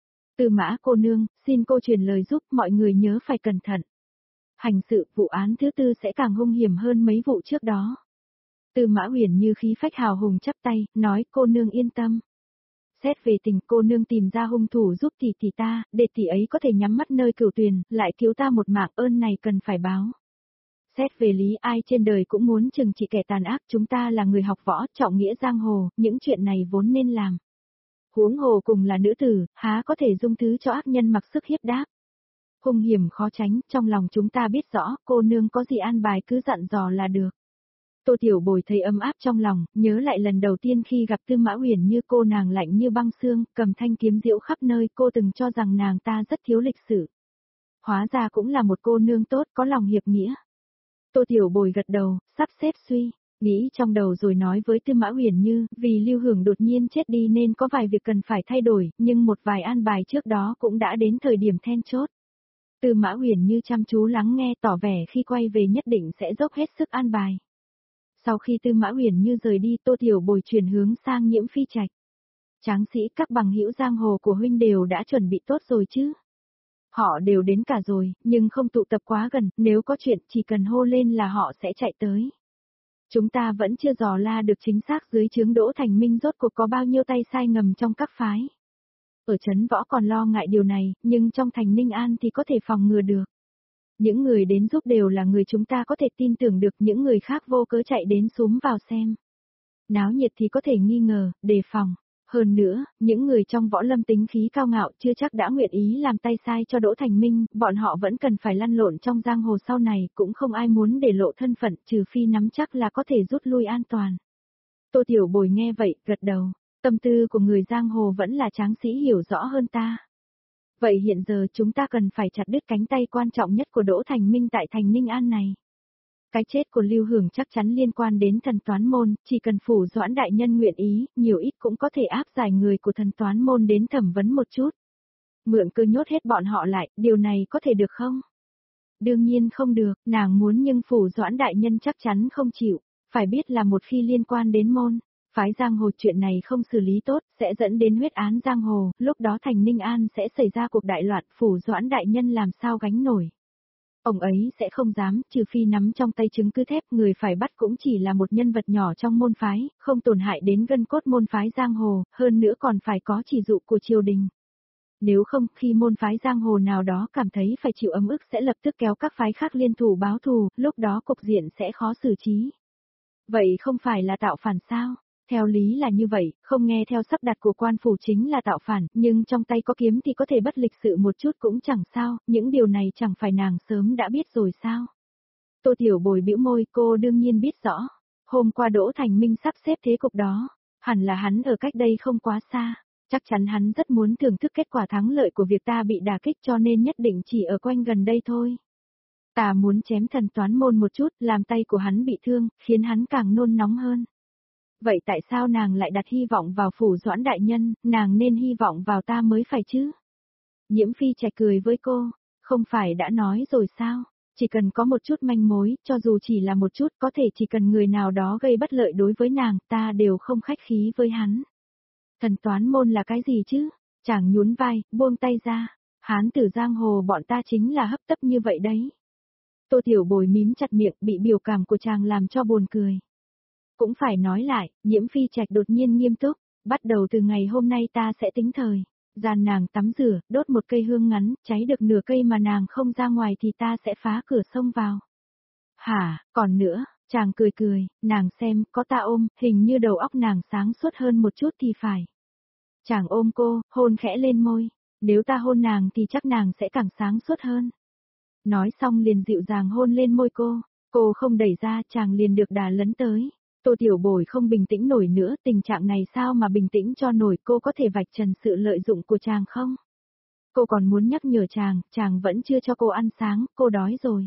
Tư Mã cô nương, xin cô truyền lời giúp mọi người nhớ phải cẩn thận. Hành sự, vụ án thứ tư sẽ càng hung hiểm hơn mấy vụ trước đó. Tư Mã Uyển Như khí phách hào hùng chắp tay, nói cô nương yên tâm. Xét về tình cô nương tìm ra hung thủ giúp tỷ tỷ ta, để tỷ ấy có thể nhắm mắt nơi cửu tuyền, lại cứu ta một mạng, ơn này cần phải báo. Xét về lý ai trên đời cũng muốn trừng trị kẻ tàn ác, chúng ta là người học võ, trọng nghĩa giang hồ, những chuyện này vốn nên làm. Huống hồ cùng là nữ tử, há có thể dung thứ cho ác nhân mặc sức hiếp đáp. Hung hiểm khó tránh, trong lòng chúng ta biết rõ, cô nương có gì an bài cứ dặn dò là được. Tô Tiểu Bồi thấy ấm áp trong lòng, nhớ lại lần đầu tiên khi gặp Tư Mã Uyển Như, cô nàng lạnh như băng xương, cầm thanh kiếm diễu khắp nơi, cô từng cho rằng nàng ta rất thiếu lịch sự. Hóa ra cũng là một cô nương tốt, có lòng hiệp nghĩa. Tô Tiểu Bồi gật đầu, sắp xếp suy, nghĩ trong đầu rồi nói với Tư Mã Uyển Như, vì Lưu Hưởng đột nhiên chết đi nên có vài việc cần phải thay đổi, nhưng một vài an bài trước đó cũng đã đến thời điểm then chốt. Tư Mã Uyển Như chăm chú lắng nghe, tỏ vẻ khi quay về nhất định sẽ dốc hết sức an bài. Sau khi Tư Mã Uyển Như rời đi, Tô Tiểu Bồi chuyển hướng sang Nhiễm Phi Trạch. Tráng sĩ các bằng hữu giang hồ của huynh đều đã chuẩn bị tốt rồi chứ? Họ đều đến cả rồi, nhưng không tụ tập quá gần, nếu có chuyện chỉ cần hô lên là họ sẽ chạy tới. Chúng ta vẫn chưa dò la được chính xác dưới trướng Đỗ Thành Minh rốt cuộc có bao nhiêu tay sai ngầm trong các phái. Ở trấn võ còn lo ngại điều này, nhưng trong thành Ninh An thì có thể phòng ngừa được. Những người đến giúp đều là người chúng ta có thể tin tưởng được, những người khác vô cớ chạy đến xúm vào xem. Náo nhiệt thì có thể nghi ngờ, đề phòng. Hơn nữa, những người trong võ lâm tính khí cao ngạo chưa chắc đã nguyện ý làm tay sai cho Đỗ Thành Minh, bọn họ vẫn cần phải lăn lộn trong giang hồ sau này, cũng không ai muốn để lộ thân phận, trừ phi nắm chắc là có thể rút lui an toàn. Tô Tiểu Bồi nghe vậy, gật đầu, tâm tư của người giang hồ vẫn là Tráng sĩ hiểu rõ hơn ta. Vậy hiện giờ chúng ta cần phải chặt đứt cánh tay quan trọng nhất của Đỗ Thành Minh tại thành Ninh An này. Cái chết của Lưu Hưởng chắc chắn liên quan đến thần toán môn, chỉ cần Phủ Doãn đại nhân nguyện ý, nhiều ít cũng có thể áp giải người của thần toán môn đến thẩm vấn một chút. Mượn cơ nhốt hết bọn họ lại, điều này có thể được không? Đương nhiên không được, nàng muốn nhưng Phủ Doãn đại nhân chắc chắn không chịu. Phải biết là một khi liên quan đến môn, phái giang hồ chuyện này không xử lý tốt, sẽ dẫn đến huyết án giang hồ, lúc đó thành Ninh An sẽ xảy ra cuộc đại loạn, Phủ Doãn đại nhân làm sao gánh nổi. Ông ấy sẽ không dám, trừ phi nắm trong tay chứng cứ thép, người phải bắt cũng chỉ là một nhân vật nhỏ trong môn phái, không tổn hại đến gân cốt môn phái giang hồ, hơn nữa còn phải có chỉ dụ của triều đình. Nếu không, khi môn phái giang hồ nào đó cảm thấy phải chịu ấm ức sẽ lập tức kéo các phái khác liên thủ báo thù, lúc đó cục diện sẽ khó xử trí. Vậy không phải là tạo phản sao? Theo lý là như vậy, không nghe theo sắp đặt của quan phủ chính là tạo phản, nhưng trong tay có kiếm thì có thể bất lịch sự một chút cũng chẳng sao, những điều này chẳng phải nàng sớm đã biết rồi sao? Tô Tiểu Bồi bĩu môi, cô đương nhiên biết rõ. Hôm qua Đỗ Thành Minh sắp xếp thế cục đó, hẳn là hắn ở cách đây không quá xa. Chắc chắn hắn rất muốn thưởng thức kết quả thắng lợi của việc ta bị đả kích cho nên nhất định chỉ ở quanh gần đây thôi. Ta muốn chém thần toán môn một chút, làm tay của hắn bị thương, khiến hắn càng nôn nóng hơn. Vậy tại sao nàng lại đặt hy vọng vào Phủ Doãn đại nhân, nàng nên hy vọng vào ta mới phải chứ? Nhiễm Phi Trạch cười với cô, không phải đã nói rồi sao? Chỉ cần có một chút manh mối, cho dù chỉ là một chút, có thể chỉ cần người nào đó gây bất lợi đối với nàng, ta đều không khách khí với hắn. Thần toán môn là cái gì chứ? Chàng nhún vai, buông tay ra. Hán tử giang hồ bọn ta chính là hấp tấp như vậy đấy. Tô Tiểu Bồi mím chặt miệng, bị biểu cảm của chàng làm cho buồn cười. Cũng phải nói lại, Nhiễm Phi Trạch đột nhiên nghiêm túc, bắt đầu từ ngày hôm nay ta sẽ tính thời. Gian nàng tắm rửa, đốt một cây hương ngắn, cháy được nửa cây mà nàng không ra ngoài thì ta sẽ phá cửa sông vào. Hả, còn nữa, chàng cười cười, nàng xem, có ta ôm, hình như đầu óc nàng sáng suốt hơn một chút thì phải. Chàng ôm cô, hôn khẽ lên môi, nếu ta hôn nàng thì chắc nàng sẽ càng sáng suốt hơn. Nói xong liền dịu dàng hôn lên môi cô, cô không đẩy ra chàng liền được đà lấn tới. Tô Tiểu Bồi không bình tĩnh nổi nữa, tình trạng này sao mà bình tĩnh cho nổi, cô có thể vạch trần sự lợi dụng của chàng không? Cô còn muốn nhắc nhở chàng, chàng vẫn chưa cho cô ăn sáng, cô đói rồi.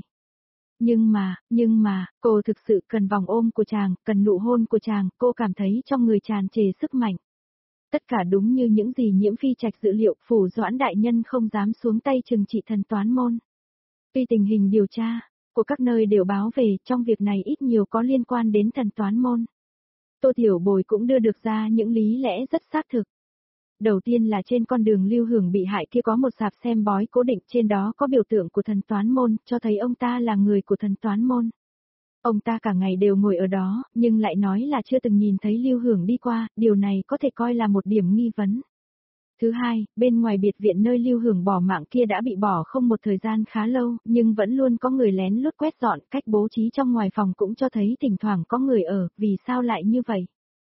Nhưng mà, nhưng mà, cô thực sự cần vòng ôm của chàng, cần nụ hôn của chàng, cô cảm thấy trong người tràn trề sức mạnh. Tất cả đúng như những gì Nhiễm Phi Trạch dự liệu, Phủ Doãn đại nhân không dám xuống tay trừng trị thần toán môn. Tuy tình hình điều tra của các nơi đều báo về, trong việc này ít nhiều có liên quan đến thần toán môn. Tô Tiểu Bồi cũng đưa được ra những lý lẽ rất xác thực. Đầu tiên là trên con đường Lưu Hưởng bị hại kia có một sạp xem bói cố định, trên đó có biểu tượng của thần toán môn, cho thấy ông ta là người của thần toán môn. Ông ta cả ngày đều ngồi ở đó, nhưng lại nói là chưa từng nhìn thấy Lưu Hưởng đi qua, điều này có thể coi là một điểm nghi vấn. Thứ hai, bên ngoài biệt viện nơi Lưu Hưởng bỏ mạng kia đã bị bỏ không một thời gian khá lâu, nhưng vẫn luôn có người lén lút quét dọn, cách bố trí trong ngoài phòng cũng cho thấy thỉnh thoảng có người ở, vì sao lại như vậy?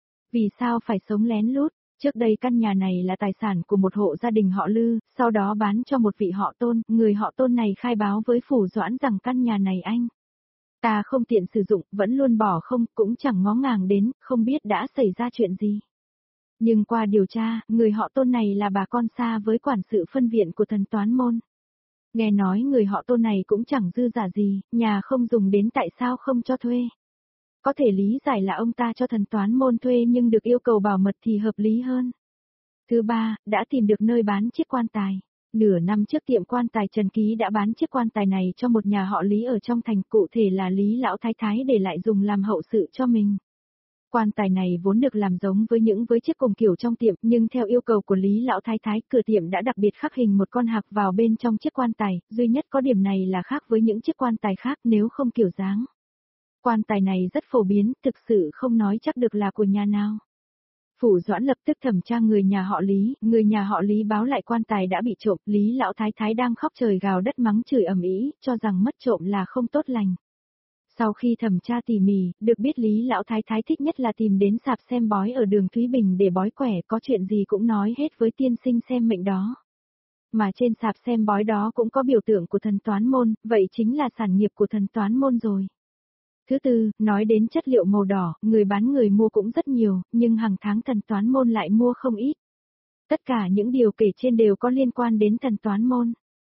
Vì sao phải sống lén lút? Trước đây căn nhà này là tài sản của một hộ gia đình họ Lư, sau đó bán cho một vị họ Tôn, người họ Tôn này khai báo với Phủ Doãn rằng căn nhà này anh ta không tiện sử dụng, vẫn luôn bỏ không, cũng chẳng ngó ngàng đến, không biết đã xảy ra chuyện gì. Nhưng qua điều tra, người họ Tôn này là bà con xa với quản sự phân viện của thần toán môn. Nghe nói người họ Tôn này cũng chẳng dư giả gì, nhà không dùng đến tại sao không cho thuê. Có thể lý giải là ông ta cho thần toán môn thuê nhưng được yêu cầu bảo mật thì hợp lý hơn. Thứ ba, đã tìm được nơi bán chiếc quan tài. Nửa năm trước tiệm quan tài Trần Ký đã bán chiếc quan tài này cho một nhà họ Lý ở trong thành, cụ thể là Lý Lão Thái Thái, để lại dùng làm hậu sự cho mình. Quan tài này vốn được làm giống với những với chiếc cùng kiểu trong tiệm, nhưng theo yêu cầu của Lý Lão Thái Thái, cửa tiệm đã đặc biệt khắc hình một con hạc vào bên trong chiếc quan tài, duy nhất có điểm này là khác với những chiếc quan tài khác, nếu không kiểu dáng. Quan tài này rất phổ biến, thực sự không nói chắc được là của nhà nào. Phủ Doãn lập tức thẩm tra người nhà họ Lý, người nhà họ Lý báo lại quan tài đã bị trộm, Lý Lão Thái Thái đang khóc trời gào đất mắng chửi ầm ĩ, cho rằng mất trộm là không tốt lành. Sau khi thẩm tra tỉ mỉ, được biết Lý Lão Thái Thái thích nhất là tìm đến sạp xem bói ở đường Thúy Bình để bói quẻ, có chuyện gì cũng nói hết với tiên sinh xem mệnh đó. Mà trên sạp xem bói đó cũng có biểu tượng của thần toán môn, vậy chính là sản nghiệp của thần toán môn rồi. Thứ tư, nói đến chất liệu màu đỏ, người bán người mua cũng rất nhiều, nhưng hàng tháng thần toán môn lại mua không ít. Tất cả những điều kể trên đều có liên quan đến thần toán môn.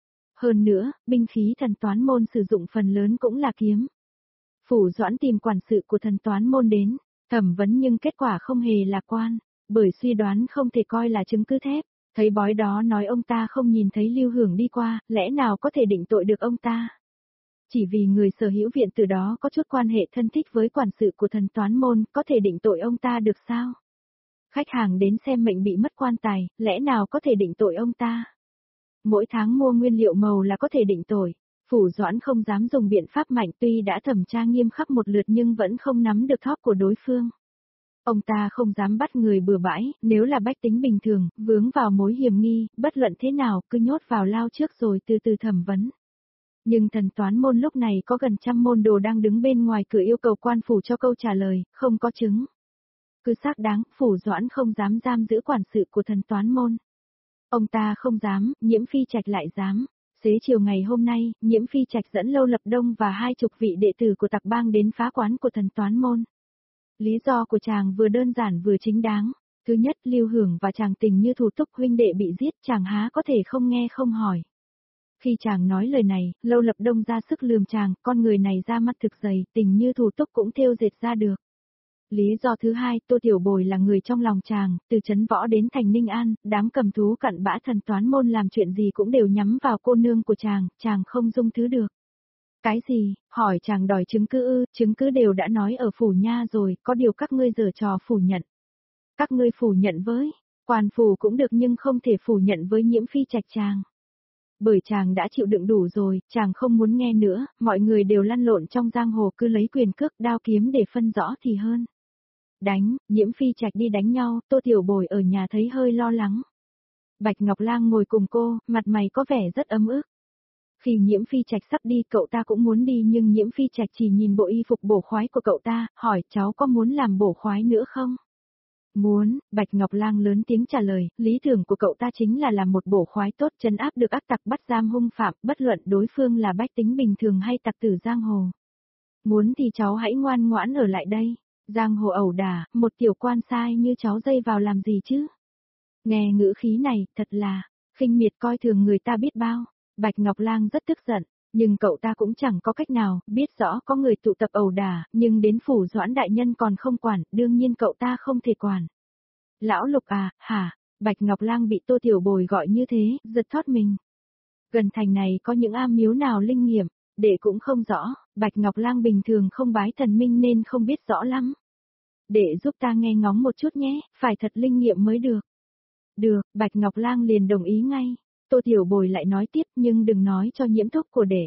Hơn nữa, binh khí thần toán môn sử dụng phần lớn cũng là kiếm. Phủ Doãn tìm quản sự của thần toán môn đến, thẩm vấn nhưng kết quả không hề lạc quan, bởi suy đoán không thể coi là chứng cứ thép. Thấy bói đó nói ông ta không nhìn thấy Lưu Hưởng đi qua, lẽ nào có thể định tội được ông ta? Chỉ vì người sở hữu viện từ đó có chút quan hệ thân thích với quản sự của thần toán môn, có thể định tội ông ta được sao? Khách hàng đến xem mệnh bị mất quan tài, lẽ nào có thể định tội ông ta? Mỗi tháng mua nguyên liệu màu là có thể định tội. Phủ Doãn không dám dùng biện pháp mạnh, tuy đã thẩm tra nghiêm khắc một lượt nhưng vẫn không nắm được thóp của đối phương. Ông ta không dám bắt người bừa bãi, nếu là bách tính bình thường, vướng vào mối hiểm nghi, bất luận thế nào, cứ nhốt vào lao trước rồi từ từ thẩm vấn. Nhưng thần toán môn lúc này có gần trăm môn đồ đang đứng bên ngoài cửa yêu cầu quan phủ cho câu trả lời, không có chứng. Cứ xác đáng, Phủ Doãn không dám giam giữ quản sự của thần toán môn. Ông ta không dám, Nhiễm Phi Trạch lại dám. Xế chiều ngày hôm nay, Nhiễm Phi Trạch dẫn Lâu Lập Đông và hai chục vị đệ tử của Tặc Bang đến phá quán của thần toán môn. Lý do của chàng vừa đơn giản vừa chính đáng. Thứ nhất, Lưu Hưởng và chàng tình như thủ túc huynh đệ bị giết, chàng há có thể không nghe không hỏi. Khi chàng nói lời này, Lâu Lập Đông ra sức lườm chàng, con người này ra mắt thực dày, tình như thủ túc cũng thêu dệt ra được. Lý do thứ hai, Tô Tiểu Bồi là người trong lòng chàng, từ trấn võ đến thành Ninh An, đám cầm thú cặn bã thần toán môn làm chuyện gì cũng đều nhắm vào cô nương của chàng, chàng không dung thứ được. Cái gì, hỏi chàng đòi chứng cứ ư, chứng cứ đều đã nói ở phủ nha rồi, có điều các ngươi giở trò phủ nhận. Các ngươi phủ nhận với, quan phủ cũng được nhưng không thể phủ nhận với Nhiễm Phi Trạch chàng. Bởi chàng đã chịu đựng đủ rồi, chàng không muốn nghe nữa, mọi người đều lăn lộn trong giang hồ cứ lấy quyền cước đao kiếm để phân rõ thì hơn. Đánh, Nhiễm Phi Trạch đi đánh nhau, Tô Tiểu Bồi ở nhà thấy hơi lo lắng. Bạch Ngọc Lang ngồi cùng cô, mặt mày có vẻ rất ấm ức. Khi Nhiễm Phi Trạch sắp đi cậu ta cũng muốn đi nhưng Nhiễm Phi Trạch chỉ nhìn bộ y phục bổ khoái của cậu ta, hỏi cháu có muốn làm bổ khoái nữa không? Muốn, Bạch Ngọc Lang lớn tiếng trả lời, lý tưởng của cậu ta chính là làm một bổ khoái tốt trấn áp được ác tặc bắt giam hung phạm, bất luận đối phương là bách tính bình thường hay tặc tử giang hồ. Muốn thì cháu hãy ngoan ngoãn ở lại đây. Giang hồ ẩu đả, một tiểu quan sai như cháu dây vào làm gì chứ? Nghe ngữ khí này, thật là, khinh miệt coi thường người ta biết bao. Bạch Ngọc Lang rất tức giận, nhưng cậu ta cũng chẳng có cách nào, biết rõ có người tụ tập ẩu đả, nhưng đến Phủ Doãn đại nhân còn không quản, đương nhiên cậu ta không thể quản. Lão Lục à, hả? Bạch Ngọc Lang bị Tô Tiểu Bồi gọi như thế, giật thoát mình. Gần thành này có những am miếu nào linh nghiệm, đệ cũng không rõ, Bạch Ngọc Lang bình thường không bái thần minh nên không biết rõ lắm. Đệ giúp ta nghe ngóng một chút nhé, phải thật linh nghiệm mới được. Được, Bạch Ngọc Lang liền đồng ý ngay. Tô Tiểu Bồi lại nói tiếp nhưng đừng nói cho Nhiễm thúc của đệ.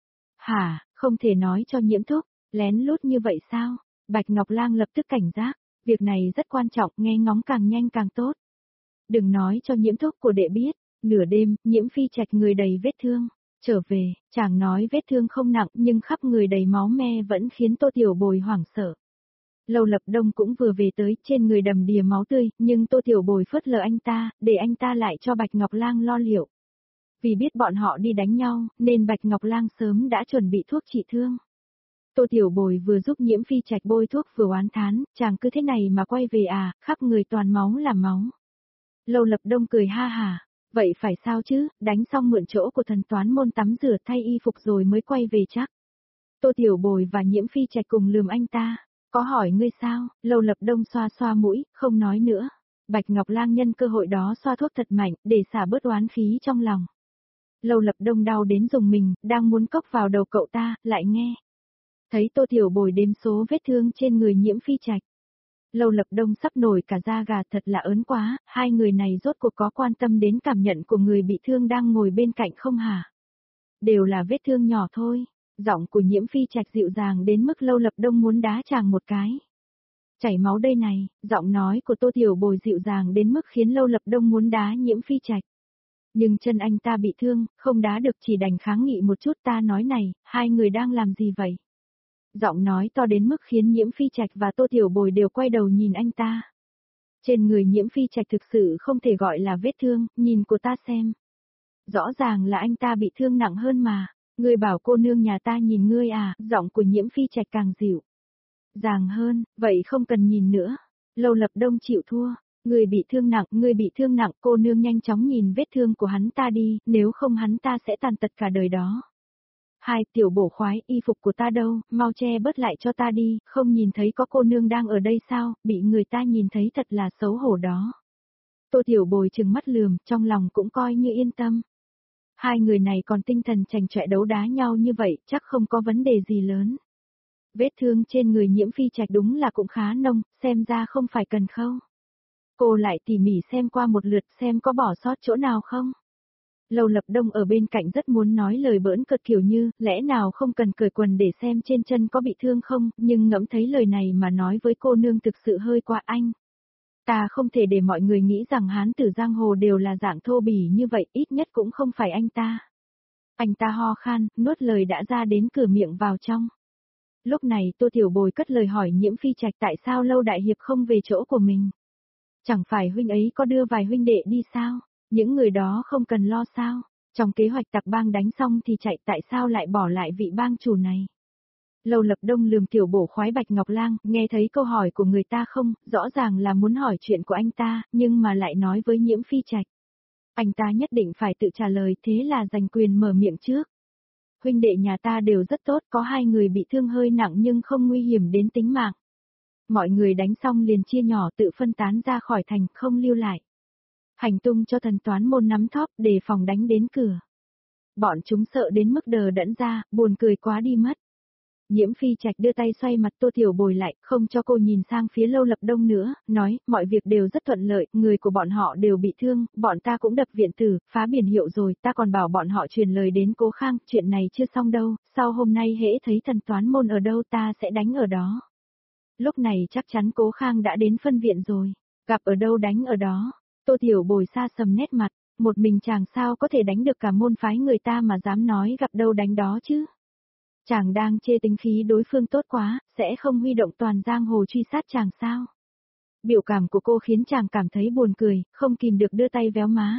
Hả, không thể nói cho Nhiễm thúc, lén lút như vậy sao? Bạch Ngọc Lang lập tức cảnh giác, việc này rất quan trọng, nghe ngóng càng nhanh càng tốt. Đừng nói cho Nhiễm thúc của đệ biết, nửa đêm, Nhiễm Phi Trạch người đầy vết thương. Trở về, chàng nói vết thương không nặng nhưng khắp người đầy máu me vẫn khiến Tô Tiểu Bồi hoảng sợ. Lâu Lập Đông cũng vừa về tới, trên người đầm đìa máu tươi, nhưng Tô Tiểu Bồi phớt lờ anh ta, để anh ta lại cho Bạch Ngọc Lang lo liệu. Vì biết bọn họ đi đánh nhau, nên Bạch Ngọc Lang sớm đã chuẩn bị thuốc trị thương. Tô Tiểu Bồi vừa giúp Nhiễm Phi Trạch bôi thuốc vừa oán thán, chàng cứ thế này mà quay về à, khắp người toàn máu là máu. Lâu Lập Đông cười ha hà. Vậy phải sao chứ, đánh xong mượn chỗ của thần toán môn tắm rửa thay y phục rồi mới quay về chắc. Tô Tiểu Bồi và Nhiễm Phi Trạch cùng lườm anh ta. Có hỏi ngươi sao, Lâu Lập Đông xoa xoa mũi, không nói nữa. Bạch Ngọc Lang nhân cơ hội đó xoa thuốc thật mạnh, để xả bớt oán khí trong lòng. Lâu Lập Đông đau đến dùng mình, đang muốn cốc vào đầu cậu ta, lại nghe. Thấy Tô Tiểu Bồi đếm số vết thương trên người Nhiễm Phi Trạch. Lâu Lập Đông sắp nổi cả da gà, thật là ớn quá, hai người này rốt cuộc có quan tâm đến cảm nhận của người bị thương đang ngồi bên cạnh không hả? Đều là vết thương nhỏ thôi, giọng của Nhiễm Phi Trạch dịu dàng đến mức Lâu Lập Đông muốn đá chàng một cái. Chảy máu đây này, giọng nói của Tô Tiểu Bồi dịu dàng đến mức khiến Lâu Lập Đông muốn đá Nhiễm Phi Trạch. Nhưng chân anh ta bị thương, không đá được chỉ đành kháng nghị một chút. Ta nói này, hai người đang làm gì vậy? Giọng nói to đến mức khiến Nhiễm Phi Trạch và Tô Tiểu Bồi đều quay đầu nhìn anh ta. Trên người Nhiễm Phi Trạch thực sự không thể gọi là vết thương, nhìn của ta xem. Rõ ràng là anh ta bị thương nặng hơn mà. Ngươi bảo cô nương nhà ta nhìn ngươi à, giọng của Nhiễm Phi Trạch càng dịu dàng hơn, vậy không cần nhìn nữa. Lâu Lập Đông chịu thua, Người bị thương nặng, người bị thương nặng, cô nương nhanh chóng nhìn vết thương của hắn ta đi, nếu không hắn ta sẽ tàn tật cả đời đó. Hai, tiểu bổ khoái, y phục của ta đâu, mau che bớt lại cho ta đi, không nhìn thấy có cô nương đang ở đây sao, bị người ta nhìn thấy thật là xấu hổ đó. Tô tiểu bồi trừng mắt lườm, trong lòng cũng coi như yên tâm. Hai người này còn tinh thần chành chọe đấu đá nhau như vậy, chắc không có vấn đề gì lớn. Vết thương trên người Nhiễm Phi Trạch đúng là cũng khá nông, xem ra không phải cần khâu. Cô lại tỉ mỉ xem qua một lượt xem có bỏ sót chỗ nào không. Lầu Lập Đông ở bên cạnh rất muốn nói lời bỡn cợt kiểu như, lẽ nào không cần cởi quần để xem trên chân có bị thương không, nhưng ngẫm thấy lời này mà nói với cô nương thực sự hơi quá anh. Ta không thể để mọi người nghĩ rằng hán tử giang hồ đều là dạng thô bỉ như vậy, ít nhất cũng không phải anh ta. Anh ta ho khan, nuốt lời đã ra đến cửa miệng vào trong. Lúc này Tô Tiểu Bồi cất lời hỏi Nhiễm Phi Trạch tại sao Lâu Đại Hiệp không về chỗ của mình. Chẳng phải huynh ấy có đưa vài huynh đệ đi sao, những người đó không cần lo sao, trong kế hoạch tặc bang đánh xong thì chạy tại sao lại bỏ lại vị bang chủ này. Lầu Lập Đông lườm tiểu bổ khoái Bạch Ngọc Lang, nghe thấy câu hỏi của người ta không, rõ ràng là muốn hỏi chuyện của anh ta, nhưng mà lại nói với Nhiễm Phi Trạch. Anh ta nhất định phải tự trả lời, thế là giành quyền mở miệng trước. Huynh đệ nhà ta đều rất tốt, có hai người bị thương hơi nặng nhưng không nguy hiểm đến tính mạng. Mọi người đánh xong liền chia nhỏ tự phân tán ra khỏi thành, không lưu lại. Hành tung cho thần toán môn nắm thóp, đề phòng đánh đến cửa. Bọn chúng sợ đến mức đờ đẫn ra, buồn cười quá đi mất. Nhiễm Phi Trạch đưa tay xoay mặt Tô Tiểu Bồi lại, không cho cô nhìn sang phía Lâu Lập Đông nữa, nói, mọi việc đều rất thuận lợi, người của bọn họ đều bị thương, bọn ta cũng đập viện tử, phá biển hiệu rồi, ta còn bảo bọn họ truyền lời đến Cố Khang, chuyện này chưa xong đâu, sau hôm nay hễ thấy thần toán môn ở đâu ta sẽ đánh ở đó. Lúc này chắc chắn Cố Khang đã đến phân viện rồi, gặp ở đâu đánh ở đó. Tô Tiểu Bồi xa sầm nét mặt, một mình chàng sao có thể đánh được cả môn phái người ta mà dám nói gặp đâu đánh đó chứ. Chàng đang chê tính khí đối phương tốt quá, sẽ không huy động toàn giang hồ truy sát chàng sao. Biểu cảm của cô khiến chàng cảm thấy buồn cười, không kìm được đưa tay véo má.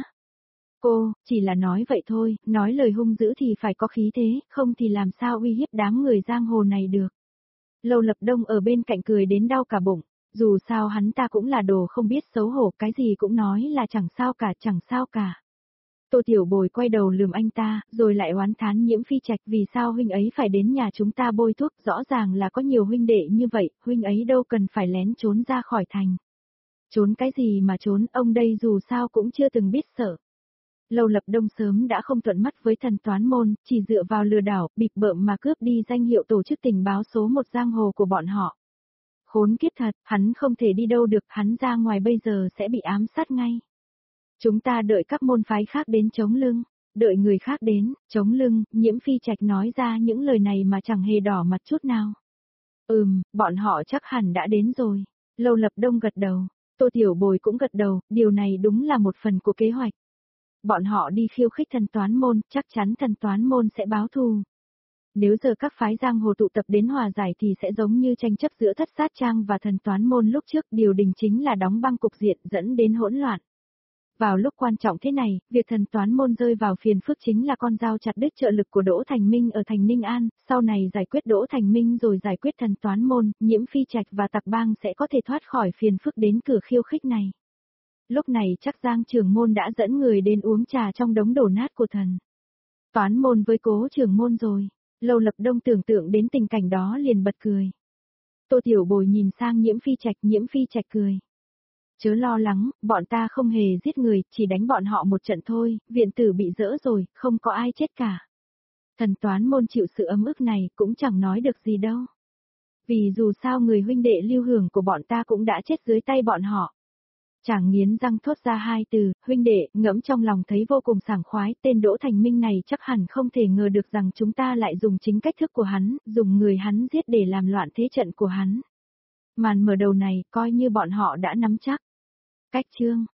Cô, chỉ là nói vậy thôi, nói lời hung dữ thì phải có khí thế, không thì làm sao uy hiếp đám người giang hồ này được. Lâu Lập Đông ở bên cạnh cười đến đau cả bụng, dù sao hắn ta cũng là đồ không biết xấu hổ, cái gì cũng nói là chẳng sao cả, chẳng sao cả. Tô Tiểu Bồi quay đầu lườm anh ta, rồi lại oán thán Nhiễm Phi Trạch vì sao huynh ấy phải đến nhà chúng ta bôi thuốc, rõ ràng là có nhiều huynh đệ như vậy, huynh ấy đâu cần phải lén trốn ra khỏi thành. Trốn cái gì mà trốn, ông đây dù sao cũng chưa từng biết sợ. Lâu Lập Đông sớm đã không thuận mắt với thần toán môn, chỉ dựa vào lừa đảo, bịp bợm mà cướp đi danh hiệu tổ chức tình báo số một giang hồ của bọn họ. Khốn kiếp thật, hắn không thể đi đâu được, hắn ra ngoài bây giờ sẽ bị ám sát ngay. Chúng ta đợi các môn phái khác đến chống lưng, đợi người khác đến, chống lưng, Nhiễm Phi Trạch nói ra những lời này mà chẳng hề đỏ mặt chút nào. Ừm, bọn họ chắc hẳn đã đến rồi. Lâu Lập Đông gật đầu, Tô Tiểu Bồi cũng gật đầu, điều này đúng là một phần của kế hoạch. Bọn họ đi khiêu khích thần toán môn, chắc chắn thần toán môn sẽ báo thù. Nếu giờ các phái giang hồ tụ tập đến hòa giải thì sẽ giống như tranh chấp giữa Thất Sát Trang và thần toán môn lúc trước, điều đình chính là đóng băng cục diện dẫn đến hỗn loạn. Vào lúc quan trọng thế này, việc thần toán môn rơi vào phiền phức chính là con dao chặt đứt trợ lực của Đỗ Thành Minh ở thành Ninh An, sau này giải quyết Đỗ Thành Minh rồi giải quyết thần toán môn, Nhiễm Phi Trạch và Tặc Bang sẽ có thể thoát khỏi phiền phức đến cửa khiêu khích này. Lúc này chắc Giang Trường Môn đã dẫn người đến uống trà trong đống đổ nát của thần toán môn với Cố Trường Môn rồi. Lâu Lập Đông tưởng tượng đến tình cảnh đó liền bật cười. Tô Tiểu Bồi nhìn sang Nhiễm Phi Trạch, Nhiễm Phi Trạch cười. Chớ lo lắng, bọn ta không hề giết người, chỉ đánh bọn họ một trận thôi, viện tử bị dỡ rồi, không có ai chết cả. Thần toán môn chịu sự ấm ức này cũng chẳng nói được gì đâu. Vì dù sao người huynh đệ Lưu Hưởng của bọn ta cũng đã chết dưới tay bọn họ. Chàng nghiến răng thốt ra hai từ, huynh đệ, ngẫm trong lòng thấy vô cùng sảng khoái, tên Đỗ Thành Minh này chắc hẳn không thể ngờ được rằng chúng ta lại dùng chính cách thức của hắn, dùng người hắn giết để làm loạn thế trận của hắn. Màn mở đầu này, coi như bọn họ đã nắm chắc. Cách chương